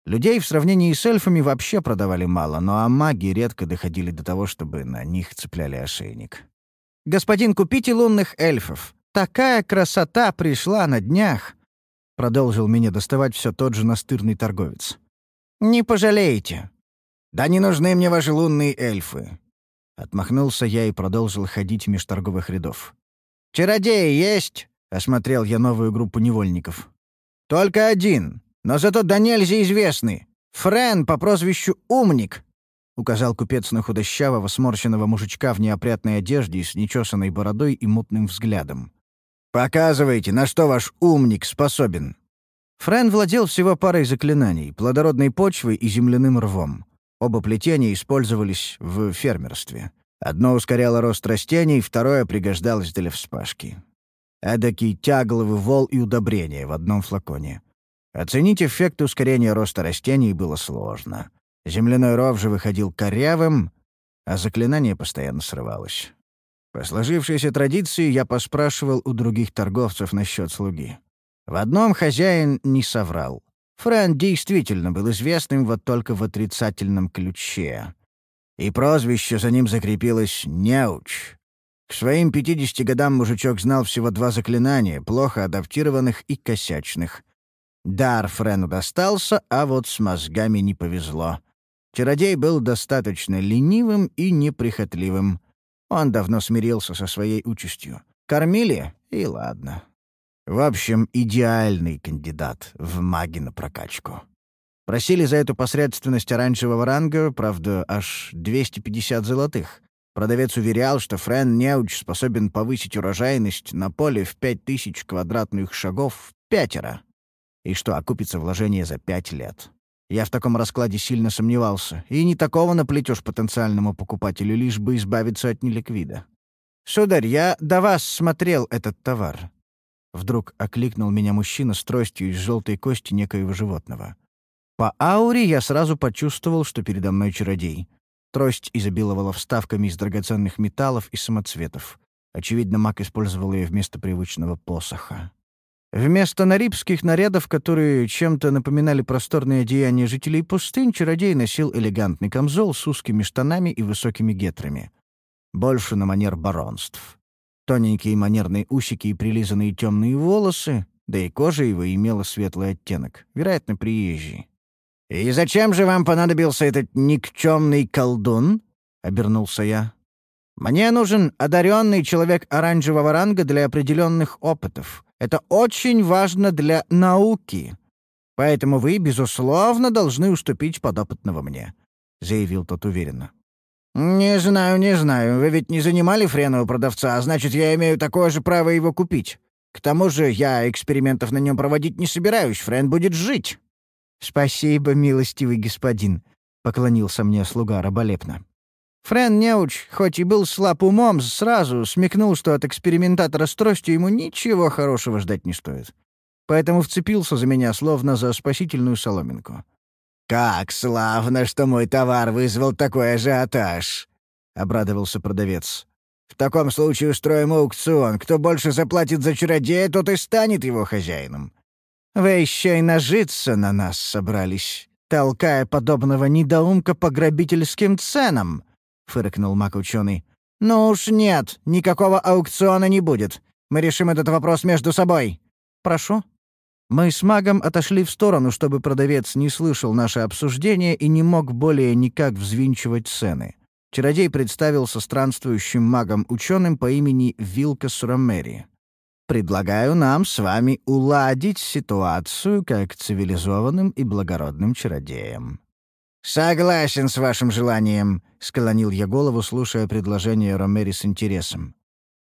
Людей в сравнении с эльфами вообще продавали мало, но а маги редко доходили до того, чтобы на них цепляли ошейник. «Господин, купите лунных эльфов. Такая красота пришла на днях!» — продолжил меня доставать все тот же настырный торговец. «Не пожалеете». «Да не нужны мне ваши лунные эльфы!» Отмахнулся я и продолжил ходить меж торговых рядов. «Чародеи есть?» — осмотрел я новую группу невольников. «Только один, но зато до нельзя известный. Френ по прозвищу Умник», — указал купец на худощавого, сморщенного мужичка в неопрятной одежде и с нечесанной бородой и мутным взглядом. «Показывайте, на что ваш Умник способен». Френ владел всего парой заклинаний — плодородной почвой и земляным рвом. Оба плетения использовались в фермерстве. Одно ускоряло рост растений, второе пригождалось для вспашки. Эдакий тягловый вол и удобрение в одном флаконе. Оценить эффект ускорения роста растений было сложно. Земляной ров же выходил корявым, а заклинание постоянно срывалось. По сложившейся традиции я поспрашивал у других торговцев насчет слуги. В одном хозяин не соврал. Френ действительно был известным вот только в отрицательном ключе. И прозвище за ним закрепилось «Неуч». К своим пятидесяти годам мужичок знал всего два заклинания, плохо адаптированных и косячных. Дар Френу достался, а вот с мозгами не повезло. Чародей был достаточно ленивым и неприхотливым. Он давно смирился со своей участью. Кормили — и ладно. В общем, идеальный кандидат в маги на прокачку. Просили за эту посредственность оранжевого ранга, правда, аж двести пятьдесят золотых. Продавец уверял, что Френ Неуч способен повысить урожайность на поле в пять тысяч квадратных шагов в пятеро. И что окупится вложение за пять лет. Я в таком раскладе сильно сомневался. И не такого наплетешь потенциальному покупателю, лишь бы избавиться от неликвида. «Сударь, я до вас смотрел этот товар». Вдруг окликнул меня мужчина с тростью из желтой кости некоего животного. По ауре я сразу почувствовал, что передо мной чародей. Трость изобиловала вставками из драгоценных металлов и самоцветов. Очевидно, маг использовал ее вместо привычного посоха. Вместо нарибских нарядов, которые чем-то напоминали просторные одеяния жителей пустынь, чародей носил элегантный камзол с узкими штанами и высокими гетрами. Больше на манер баронств. Тоненькие манерные усики и прилизанные темные волосы, да и кожа его имела светлый оттенок, вероятно, приезжий. «И зачем же вам понадобился этот никчемный колдун?» — обернулся я. «Мне нужен одаренный человек оранжевого ранга для определенных опытов. Это очень важно для науки. Поэтому вы, безусловно, должны уступить подопытного мне», — заявил тот уверенно. «Не знаю, не знаю. Вы ведь не занимали Френа у продавца, а значит, я имею такое же право его купить. К тому же я экспериментов на нем проводить не собираюсь. Френ будет жить». «Спасибо, милостивый господин», — поклонился мне слуга раболепно. Френ Неуч, хоть и был слаб умом, сразу смекнул, что от экспериментатора с тростью ему ничего хорошего ждать не стоит. Поэтому вцепился за меня, словно за спасительную соломинку. «Как славно, что мой товар вызвал такой ажиотаж!» — обрадовался продавец. «В таком случае устроим аукцион. Кто больше заплатит за чародея, тот и станет его хозяином». «Вы еще и нажиться на нас собрались, толкая подобного недоумка по грабительским ценам», — фыркнул маг-ученый. «Ну уж нет, никакого аукциона не будет. Мы решим этот вопрос между собой». «Прошу». Мы с магом отошли в сторону, чтобы продавец не слышал наше обсуждение и не мог более никак взвинчивать цены. Чародей представился странствующим магом-ученым по имени Вилкас Ромери. «Предлагаю нам с вами уладить ситуацию как цивилизованным и благородным чародеям». «Согласен с вашим желанием», — склонил я голову, слушая предложение Ромери с интересом.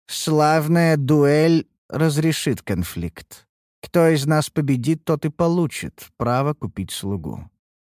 «Славная дуэль разрешит конфликт. Кто из нас победит, тот и получит право купить слугу».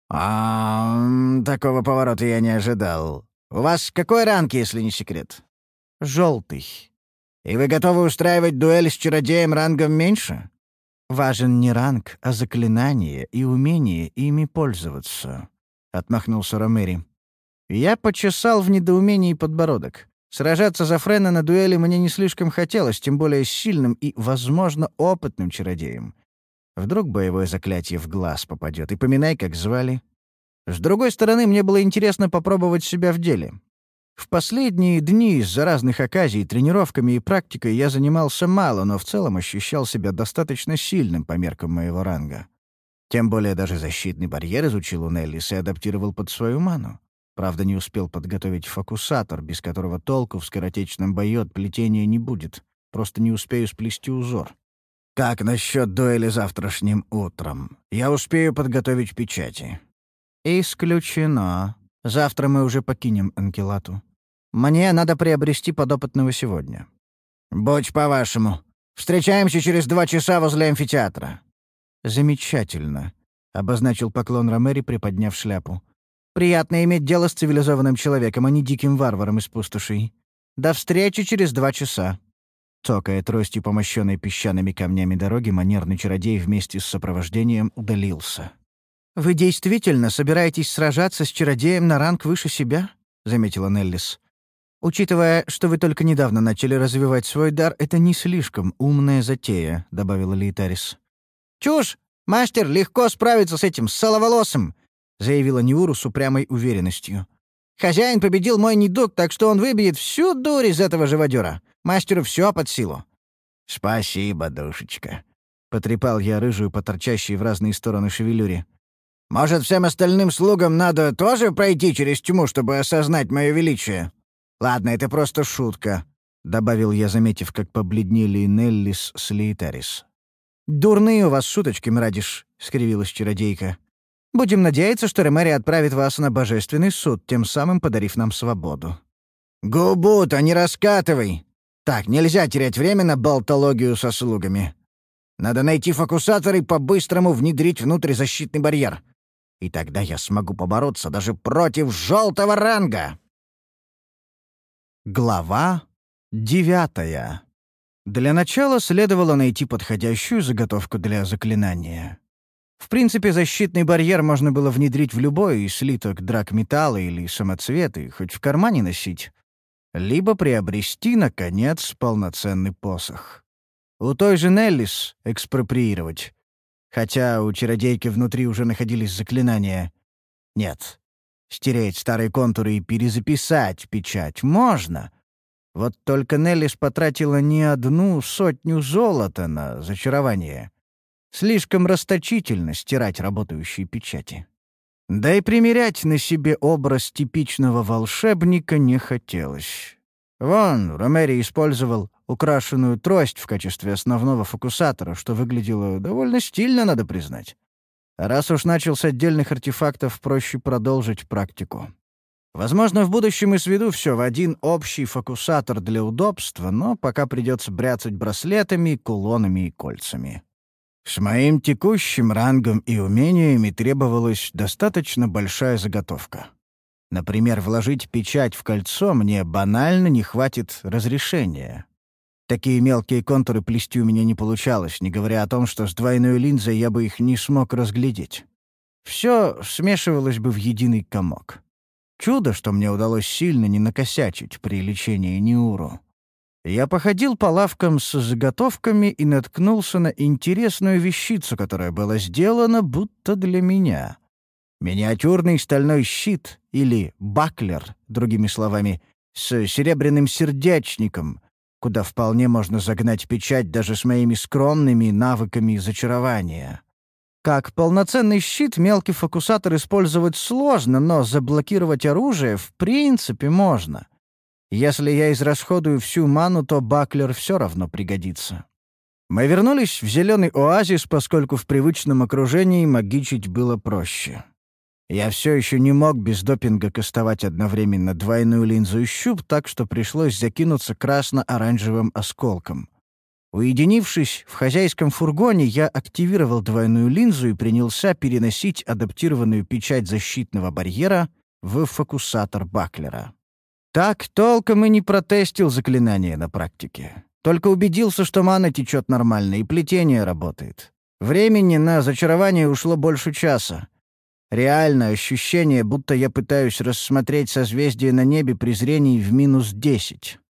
«А, такого поворота я не ожидал. У вас какой ранг, если не секрет?» «Желтый». «И вы готовы устраивать дуэль с чародеем рангом меньше?» «Важен не ранг, а заклинание и умение ими пользоваться», — отмахнулся Ромери. Я почесал в недоумении подбородок. Сражаться за Френа на дуэли мне не слишком хотелось, тем более с сильным и, возможно, опытным чародеем. Вдруг боевое заклятие в глаз попадет, и поминай, как звали. С другой стороны, мне было интересно попробовать себя в деле. В последние дни из-за разных оказий тренировками и практикой я занимался мало, но в целом ощущал себя достаточно сильным по меркам моего ранга. Тем более даже защитный барьер изучил у Неллис и адаптировал под свою ману. Правда, не успел подготовить фокусатор, без которого толку в скоротечном бою от плетения не будет. Просто не успею сплести узор. «Как насчет дуэли завтрашним утром? Я успею подготовить печати». «Исключено. Завтра мы уже покинем Анкелату. Мне надо приобрести подопытного сегодня». «Будь по-вашему. Встречаемся через два часа возле амфитеатра». «Замечательно», — обозначил поклон Ромери, приподняв шляпу. «Приятно иметь дело с цивилизованным человеком, а не диким варваром из пустошей. До встречи через два часа». Цокая тростью помощенной песчаными камнями дороги, манерный чародей вместе с сопровождением удалился. «Вы действительно собираетесь сражаться с чародеем на ранг выше себя?» — заметила Неллис. «Учитывая, что вы только недавно начали развивать свой дар, это не слишком умная затея», — добавила Лейтарис. «Чушь! Мастер легко справится с этим, с Саловолосым!» — заявила Ниуру с упрямой уверенностью. «Хозяин победил мой недуг, так что он выбьет всю дурь из этого живодёра. Мастеру всё под силу». «Спасибо, душечка», — потрепал я рыжую по торчащей в разные стороны шевелюре. «Может, всем остальным слугам надо тоже пройти через тьму, чтобы осознать моё величие? Ладно, это просто шутка», — добавил я, заметив, как побледнели Неллис с Лейтарис. «Дурные у вас шуточки, Мрадиш», — скривилась чародейка. «Будем надеяться, что Ремери отправит вас на божественный суд, тем самым подарив нам свободу». «Губу-то не раскатывай! Так, нельзя терять время на болтологию со слугами. Надо найти фокусатор и по-быстрому внедрить внутрь защитный барьер. И тогда я смогу побороться даже против желтого ранга». Глава девятая. Для начала следовало найти подходящую заготовку для заклинания. В принципе, защитный барьер можно было внедрить в любой слиток драгметалла или самоцветы, хоть в кармане носить. Либо приобрести, наконец, полноценный посох. У той же Неллис экспроприировать. Хотя у чародейки внутри уже находились заклинания. Нет. Стереть старые контуры и перезаписать печать можно. Вот только Неллис потратила не одну сотню золота на зачарование. Слишком расточительно стирать работающие печати. Да и примерять на себе образ типичного волшебника не хотелось. Вон, Ромери использовал украшенную трость в качестве основного фокусатора, что выглядело довольно стильно, надо признать. А раз уж начал с отдельных артефактов, проще продолжить практику. Возможно, в будущем и сведу все в один общий фокусатор для удобства, но пока придется бряцать браслетами, кулонами и кольцами. С моим текущим рангом и умениями требовалась достаточно большая заготовка. Например, вложить печать в кольцо мне банально не хватит разрешения. Такие мелкие контуры плести у меня не получалось, не говоря о том, что с двойной линзой я бы их не смог разглядеть. Все смешивалось бы в единый комок. Чудо, что мне удалось сильно не накосячить при лечении Ниуру. Я походил по лавкам с заготовками и наткнулся на интересную вещицу, которая была сделана будто для меня. Миниатюрный стальной щит, или баклер, другими словами, с серебряным сердечником, куда вполне можно загнать печать даже с моими скромными навыками зачарования. Как полноценный щит мелкий фокусатор использовать сложно, но заблокировать оружие в принципе можно. Если я израсходую всю ману, то баклер все равно пригодится. Мы вернулись в зеленый оазис, поскольку в привычном окружении магичить было проще. Я все еще не мог без допинга кастовать одновременно двойную линзу и щуп, так что пришлось закинуться красно-оранжевым осколком. Уединившись в хозяйском фургоне, я активировал двойную линзу и принялся переносить адаптированную печать защитного барьера в фокусатор баклера. Так толком и не протестил заклинание на практике. Только убедился, что мана течет нормально и плетение работает. Времени на зачарование ушло больше часа. Реально ощущение, будто я пытаюсь рассмотреть созвездие на небе при зрении в минус десять.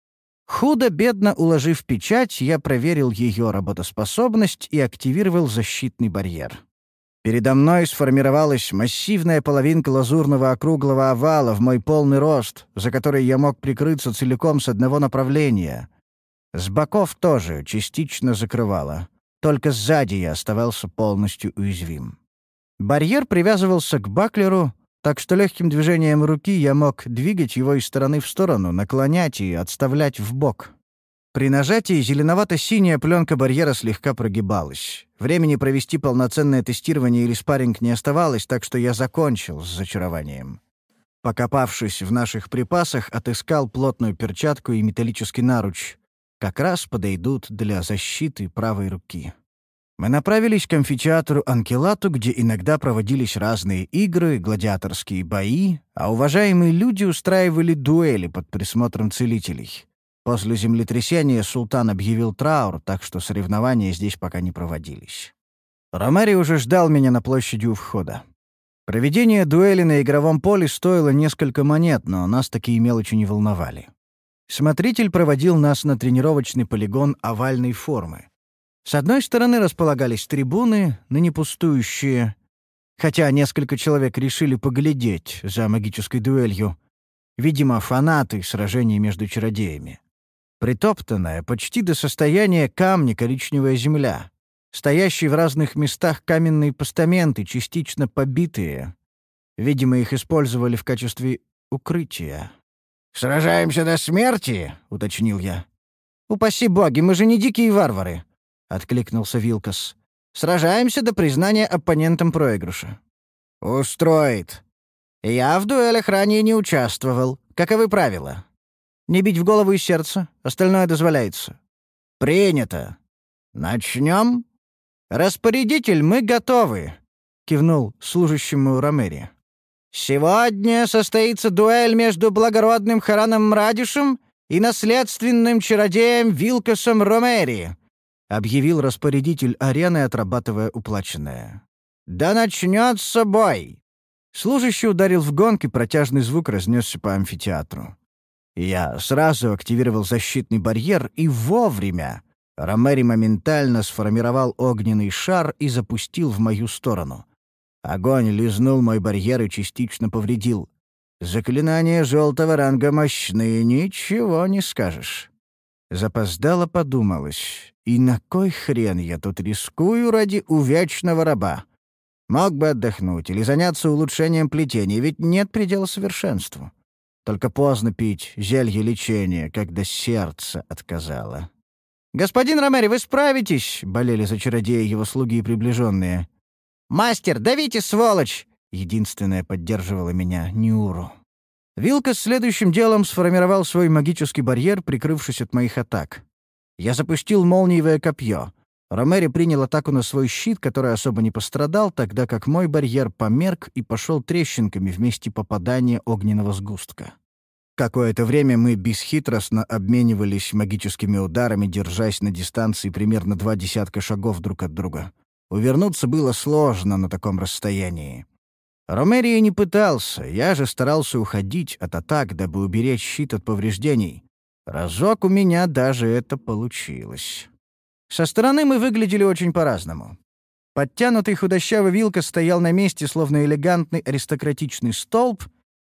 Худо-бедно уложив печать, я проверил ее работоспособность и активировал защитный барьер. Передо мной сформировалась массивная половинка лазурного округлого овала в мой полный рост, за который я мог прикрыться целиком с одного направления. С боков тоже частично закрывало. Только сзади я оставался полностью уязвим. Барьер привязывался к баклеру, так что легким движением руки я мог двигать его из стороны в сторону, наклонять и отставлять в бок. При нажатии зеленовато-синяя пленка барьера слегка прогибалась. Времени провести полноценное тестирование или спарринг не оставалось, так что я закончил с зачарованием. Покопавшись в наших припасах, отыскал плотную перчатку и металлический наруч. Как раз подойдут для защиты правой руки. Мы направились к амфитеатру Анкелату, где иногда проводились разные игры, гладиаторские бои, а уважаемые люди устраивали дуэли под присмотром целителей. После землетрясения султан объявил траур, так что соревнования здесь пока не проводились. Ромери уже ждал меня на площади у входа. Проведение дуэли на игровом поле стоило несколько монет, но нас такие мелочи не волновали. Смотритель проводил нас на тренировочный полигон овальной формы. С одной стороны располагались трибуны, ныне пустующие, хотя несколько человек решили поглядеть за магической дуэлью. Видимо, фанаты сражений между чародеями. Притоптанная почти до состояния камня коричневая земля. Стоящие в разных местах каменные постаменты, частично побитые. Видимо, их использовали в качестве укрытия. «Сражаемся до смерти?» — уточнил я. «Упаси боги, мы же не дикие варвары!» — откликнулся Вилкас. «Сражаемся до признания оппонентом проигрыша». «Устроит. Я в дуэлях ранее не участвовал. Каковы правила?» «Не бить в голову и сердце. Остальное дозволяется». «Принято. Начнем?» «Распорядитель, мы готовы», — кивнул служащему Ромери. «Сегодня состоится дуэль между благородным Хараном Мрадишем и наследственным чародеем Вилкасом Ромери», — объявил распорядитель арены, отрабатывая уплаченное. «Да начнется бой!» Служащий ударил в гонг, и протяжный звук разнесся по амфитеатру. Я сразу активировал защитный барьер, и вовремя Ромери моментально сформировал огненный шар и запустил в мою сторону. Огонь лизнул мой барьер и частично повредил. Заклинания желтого ранга мощные, ничего не скажешь. Запоздало подумалось, и на кой хрен я тут рискую ради увечного раба? Мог бы отдохнуть или заняться улучшением плетения, ведь нет предела совершенству. Только поздно пить зелье лечения, когда сердце отказало. «Господин Ромери, вы справитесь!» — болели за чародея его слуги и приближенные. «Мастер, давите, сволочь!» — единственное поддерживала меня Ниуру. Вилкас следующим делом сформировал свой магический барьер, прикрывшись от моих атак. Я запустил молниевое копье. Ромери принял атаку на свой щит, который особо не пострадал, тогда как мой барьер померк и пошел трещинками в месте попадания огненного сгустка. Какое-то время мы бесхитростно обменивались магическими ударами, держась на дистанции примерно два десятка шагов друг от друга. Увернуться было сложно на таком расстоянии. Ромери не пытался, я же старался уходить от атак, дабы уберечь щит от повреждений. Разок у меня даже это получилось. Со стороны мы выглядели очень по-разному. Подтянутый худощавый Вилка стоял на месте, словно элегантный аристократичный столб.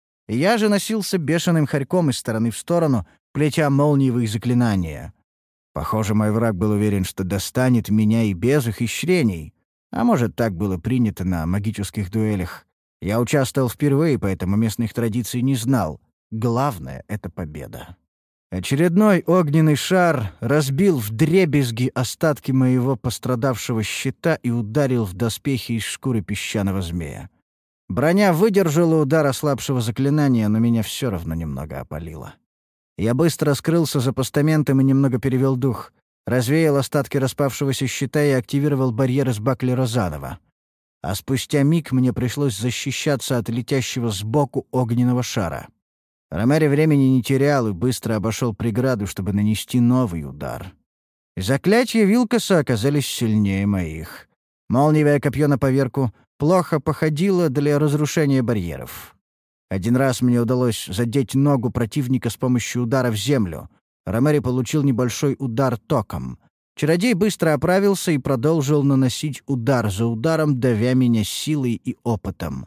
Я же носился бешеным хорьком из стороны в сторону, плетя молниевые заклинания. Похоже, мой враг был уверен, что достанет меня и без ухищрений. А может, так было принято на магических дуэлях. Я участвовал впервые, поэтому местных традиций не знал. Главное — это победа. Очередной огненный шар разбил вдребезги остатки моего пострадавшего щита и ударил в доспехи из шкуры песчаного змея. Броня выдержала удар ослабшего заклинания, но меня все равно немного опалило. Я быстро скрылся за постаментом и немного перевел дух. Развеял остатки распавшегося щита и активировал барьер из баклера заново. А спустя миг мне пришлось защищаться от летящего сбоку огненного шара. Ромери времени не терял и быстро обошел преграду, чтобы нанести новый удар. Заклятия Вилкаса оказались сильнее моих. Молниевое копье на поверку плохо походило для разрушения барьеров. Один раз мне удалось задеть ногу противника с помощью удара в землю. Ромери получил небольшой удар током. Чародей быстро оправился и продолжил наносить удар за ударом, давя меня силой и опытом.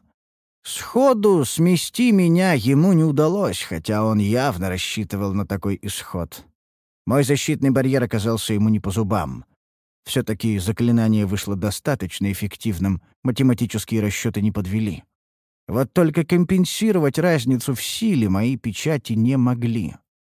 Сходу смести меня ему не удалось, хотя он явно рассчитывал на такой исход. Мой защитный барьер оказался ему не по зубам. Все-таки заклинание вышло достаточно эффективным, математические расчеты не подвели. Вот только компенсировать разницу в силе мои печати не могли.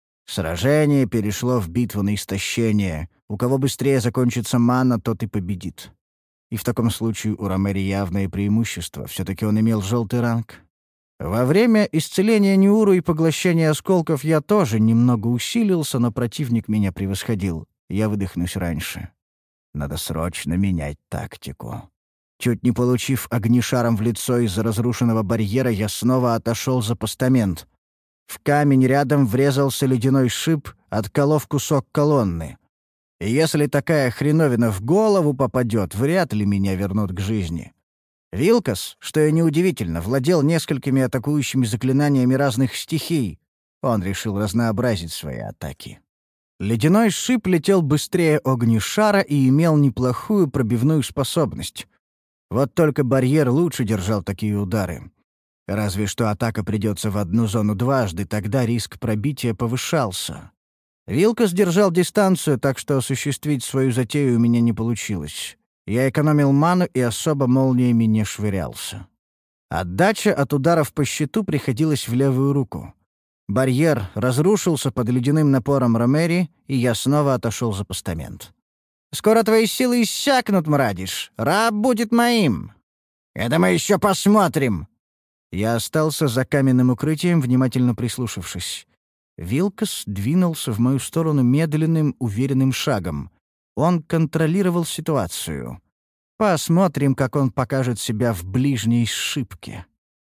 Сражение перешло в битву на истощение. У кого быстрее закончится мана, тот и победит. И в таком случае у Ромери явное преимущество. Все-таки он имел желтый ранг. Во время исцеления Ниуру и поглощения осколков я тоже немного усилился, но противник меня превосходил. Я выдохнусь раньше. Надо срочно менять тактику. Чуть не получив огнешаром в лицо из-за разрушенного барьера, я снова отошел за постамент. В камень рядом врезался ледяной шип, отколов кусок колонны. И если такая хреновина в голову попадет, вряд ли меня вернут к жизни. Вилкас, что и неудивительно, владел несколькими атакующими заклинаниями разных стихий. Он решил разнообразить свои атаки. Ледяной шип летел быстрее огнешара и имел неплохую пробивную способность. Вот только барьер лучше держал такие удары. Разве что атака придется в одну зону дважды, тогда риск пробития повышался. Вилкас держал дистанцию, так что осуществить свою затею у меня не получилось. Я экономил ману и особо молниями не швырялся. Отдача от ударов по щиту приходилась в левую руку. Барьер разрушился под ледяным напором Ромери, и я снова отошел за постамент. «Скоро твои силы иссякнут, мрадиш. Раб будет моим!» «Это мы еще посмотрим!» Я остался за каменным укрытием, внимательно прислушавшись. Вилкас двинулся в мою сторону медленным, уверенным шагом. Он контролировал ситуацию. Посмотрим, как он покажет себя в ближней сшибке.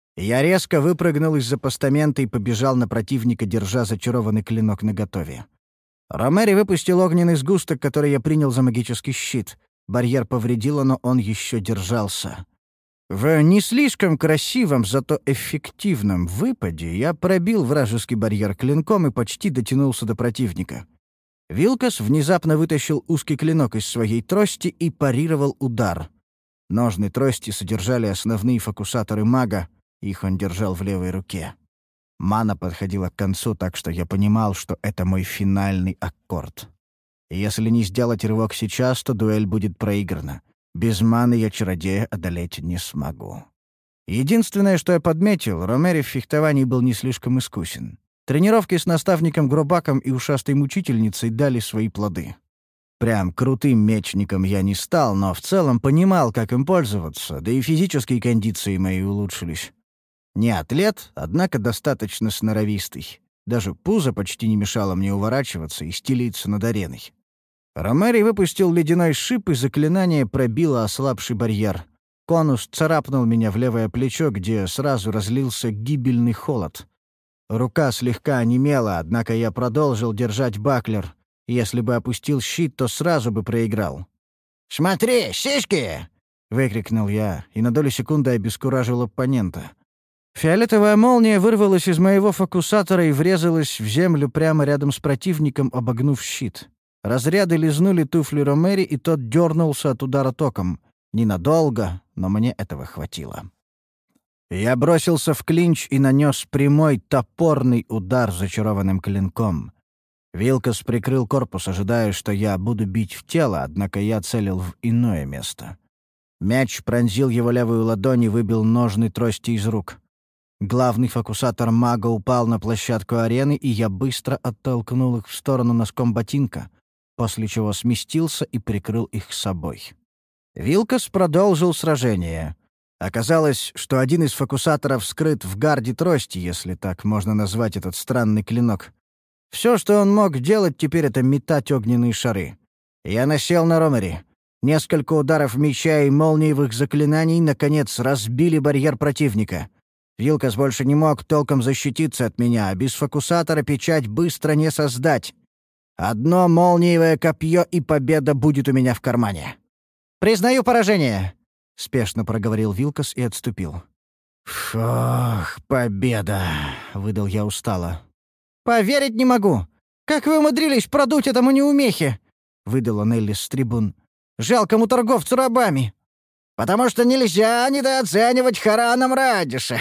Я резко выпрыгнул из-за постамента и побежал на противника, держа зачарованный клинок наготове. Ромери выпустил огненный сгусток, который я принял за магический щит. Барьер повредило, но он еще держался. В не слишком красивом, зато эффективном выпаде я пробил вражеский барьер клинком и почти дотянулся до противника. Вилкас внезапно вытащил узкий клинок из своей трости и парировал удар. Ножны трости содержали основные фокусаторы мага, их он держал в левой руке. Мана подходила к концу, так что я понимал, что это мой финальный аккорд. Если не сделать рывок сейчас, то дуэль будет проиграна. Без маны я чародея одолеть не смогу. Единственное, что я подметил, Ромери в фехтовании был не слишком искусен. Тренировки с наставником Гробаком и ушастой мучительницей дали свои плоды. Прям крутым мечником я не стал, но в целом понимал, как им пользоваться, да и физические кондиции мои улучшились. Не атлет, однако достаточно сноровистый. Даже пузо почти не мешало мне уворачиваться и стелиться над ареной. Ромери выпустил ледяной шип, и заклинание пробило ослабший барьер. Конус царапнул меня в левое плечо, где сразу разлился гибельный холод. Рука слегка онемела, однако я продолжил держать баклер. Если бы опустил щит, то сразу бы проиграл. «Смотри, сиськи!» — выкрикнул я, и на долю секунды обескуражил оппонента. Фиолетовая молния вырвалась из моего фокусатора и врезалась в землю прямо рядом с противником, обогнув щит. Разряды лизнули туфли Ромери, и тот дернулся от удара током. Ненадолго, но мне этого хватило. Я бросился в клинч и нанес прямой топорный удар зачарованным клинком. Вилкас прикрыл корпус, ожидая, что я буду бить в тело, однако я целил в иное место. Мяч пронзил его левую ладонь и выбил ножны трости из рук. Главный фокусатор мага упал на площадку арены, и я быстро оттолкнул их в сторону носком ботинка, после чего сместился и прикрыл их собой. Вилкас продолжил сражение. Оказалось, что один из фокусаторов скрыт в гарде трости, если так можно назвать этот странный клинок. Все, что он мог делать теперь, — это метать огненные шары. Я насел на Ромери. Несколько ударов меча и молниевых заклинаний, наконец, разбили барьер противника. Вилкас больше не мог толком защититься от меня, а без фокусатора печать быстро не создать. Одно молниевое копье, и победа будет у меня в кармане. «Признаю поражение!» — спешно проговорил Вилкас и отступил. «Фух, победа!» — выдал я устало. «Поверить не могу! «Как вы умудрились продуть этому неумехе?» — выдала Нелли с трибун. «Жалкому торговцу рабами!» «Потому что нельзя недооценивать Хараном Радиша!»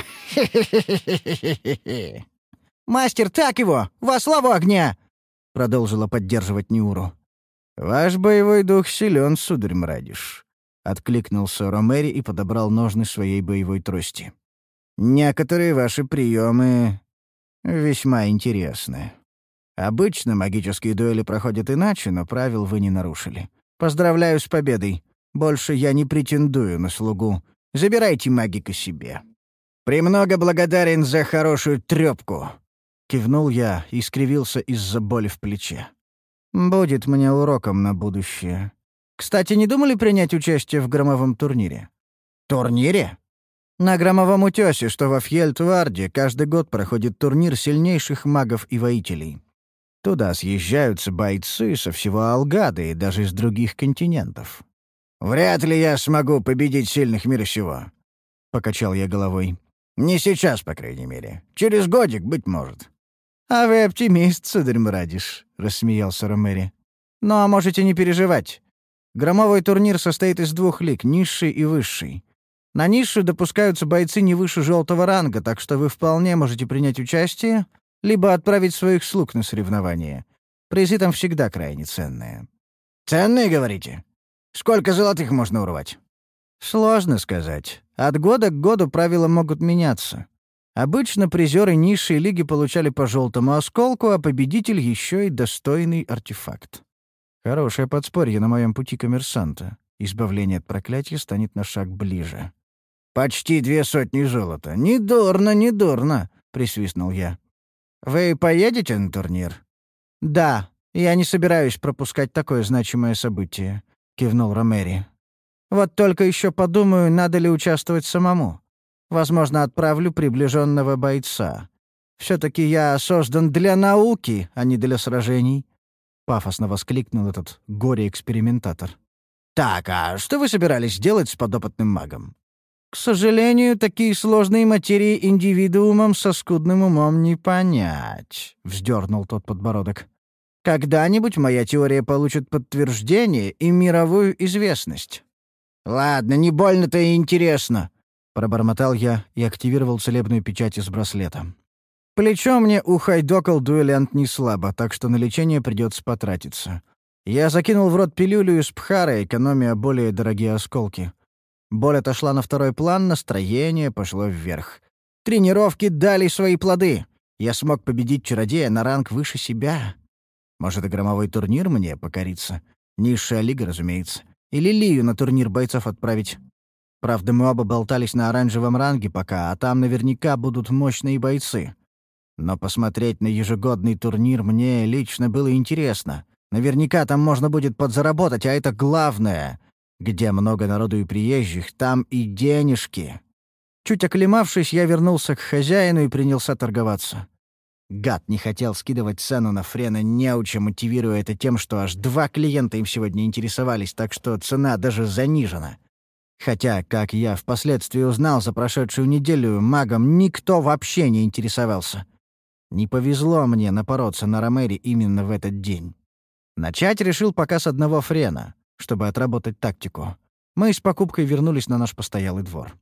«Мастер, так его! Во славу огня!» — продолжила поддерживать Ниуру. «Ваш боевой дух силен, сударь Мрадиш», — откликнулся Ромери и подобрал ножны своей боевой трости. «Некоторые ваши приемы весьма интересны. Обычно магические дуэли проходят иначе, но правил вы не нарушили. Поздравляю с победой. Больше я не претендую на слугу. Забирайте магика себе». «Премного благодарен за хорошую трёпку», — кивнул я и скривился из-за боли в плече. «Будет мне уроком на будущее. Кстати, не думали принять участие в громовом турнире?» «Турнире?» «На громовом утёсе, что во Фьельтварде, каждый год проходит турнир сильнейших магов и воителей. Туда съезжаются бойцы со всего Алгады и даже из других континентов». «Вряд ли я смогу победить сильных мира сего», — покачал я головой. «Не сейчас, по крайней мере. Через годик, быть может». «А вы оптимист, сударь Мрадиш», — рассмеялся Ромери. «Ну а можете не переживать. Громовой турнир состоит из двух лиг — низший и высший. На низшую допускаются бойцы не выше желтого ранга, так что вы вполне можете принять участие, либо отправить своих слуг на соревнования. Призы там всегда крайне ценные». «Ценные, говорите? Сколько золотых можно урвать?» «Сложно сказать. От года к году правила могут меняться. Обычно призеры низшей лиги получали по желтому осколку, а победитель еще и достойный артефакт. Хорошее подспорье на моем пути коммерсанта. Избавление от проклятия станет на шаг ближе». «Почти две сотни золота. Недурно, недурно», — присвистнул я. «Вы поедете на турнир?» «Да, я не собираюсь пропускать такое значимое событие», — кивнул Ромери. «Вот только еще подумаю, надо ли участвовать самому. Возможно, отправлю приближенного бойца. Все-таки я создан для науки, а не для сражений», — пафосно воскликнул этот горе-экспериментатор. «Так, а что вы собирались делать с подопытным магом?» «К сожалению, такие сложные материи индивидуумам со скудным умом не понять», — вздернул тот подбородок. «Когда-нибудь моя теория получит подтверждение и мировую известность». «Ладно, не больно-то и интересно», — пробормотал я и активировал целебную печать из браслета. Плечо мне ухайдокал дуэлянт не слабо, так что на лечение придется потратиться. Я закинул в рот пилюлю из пхара, экономя более дорогие осколки. Боль отошла на второй план, настроение пошло вверх. Тренировки дали свои плоды. Я смог победить чародея на ранг выше себя. Может, и громовой турнир мне покорится? Низшая лига, разумеется. Или Лию на турнир бойцов отправить. Правда, мы оба болтались на оранжевом ранге пока, а там наверняка будут мощные бойцы. Но посмотреть на ежегодный турнир мне лично было интересно. Наверняка там можно будет подзаработать, а это главное. Где много народу и приезжих, там и денежки. Чуть оклемавшись, я вернулся к хозяину и принялся торговаться. Гад не хотел скидывать цену на Френа неуча, мотивируя это тем, что аж два клиента им сегодня интересовались, так что цена даже занижена. Хотя, как я впоследствии узнал за прошедшую неделю, магом никто вообще не интересовался. Не повезло мне напороться на Ромери именно в этот день. Начать решил пока с одного Френа, чтобы отработать тактику. Мы с покупкой вернулись на наш постоялый двор.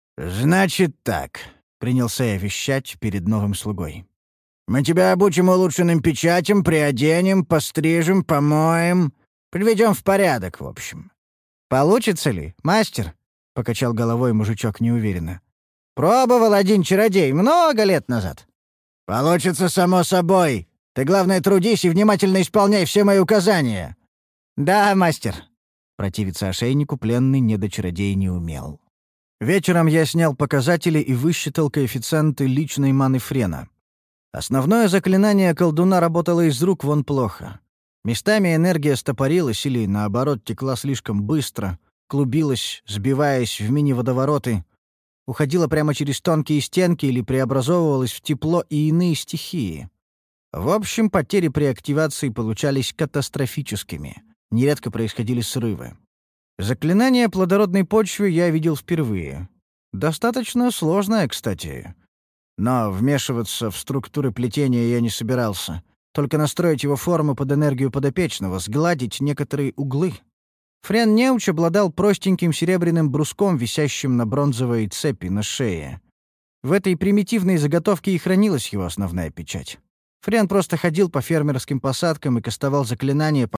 «Значит так», — принялся я вещать перед новым слугой. «Мы тебя обучим улучшенным печатям, приоденем, пострижем, помоем, приведем в порядок, в общем». «Получится ли, мастер?» — покачал головой мужичок неуверенно. «Пробовал один чародей много лет назад». «Получится само собой. Ты, главное, трудись и внимательно исполняй все мои указания». «Да, мастер». Противиться ошейнику пленный недочародей не умел. Вечером я снял показатели и высчитал коэффициенты личной маны Френа. Основное заклинание колдуна работало из рук вон плохо. Местами энергия стопорилась или, наоборот, текла слишком быстро, клубилась, сбиваясь в мини-водовороты, уходила прямо через тонкие стенки или преобразовывалась в тепло и иные стихии. В общем, потери при активации получались катастрофическими. Нередко происходили срывы. Заклинание плодородной почвы я видел впервые. Достаточно сложное, кстати. Но вмешиваться в структуры плетения я не собирался. Только настроить его форму под энергию подопечного, сгладить некоторые углы. Френ Неуч обладал простеньким серебряным бруском, висящим на бронзовой цепи на шее. В этой примитивной заготовке и хранилась его основная печать. Френ просто ходил по фермерским посадкам и кастовал заклинания,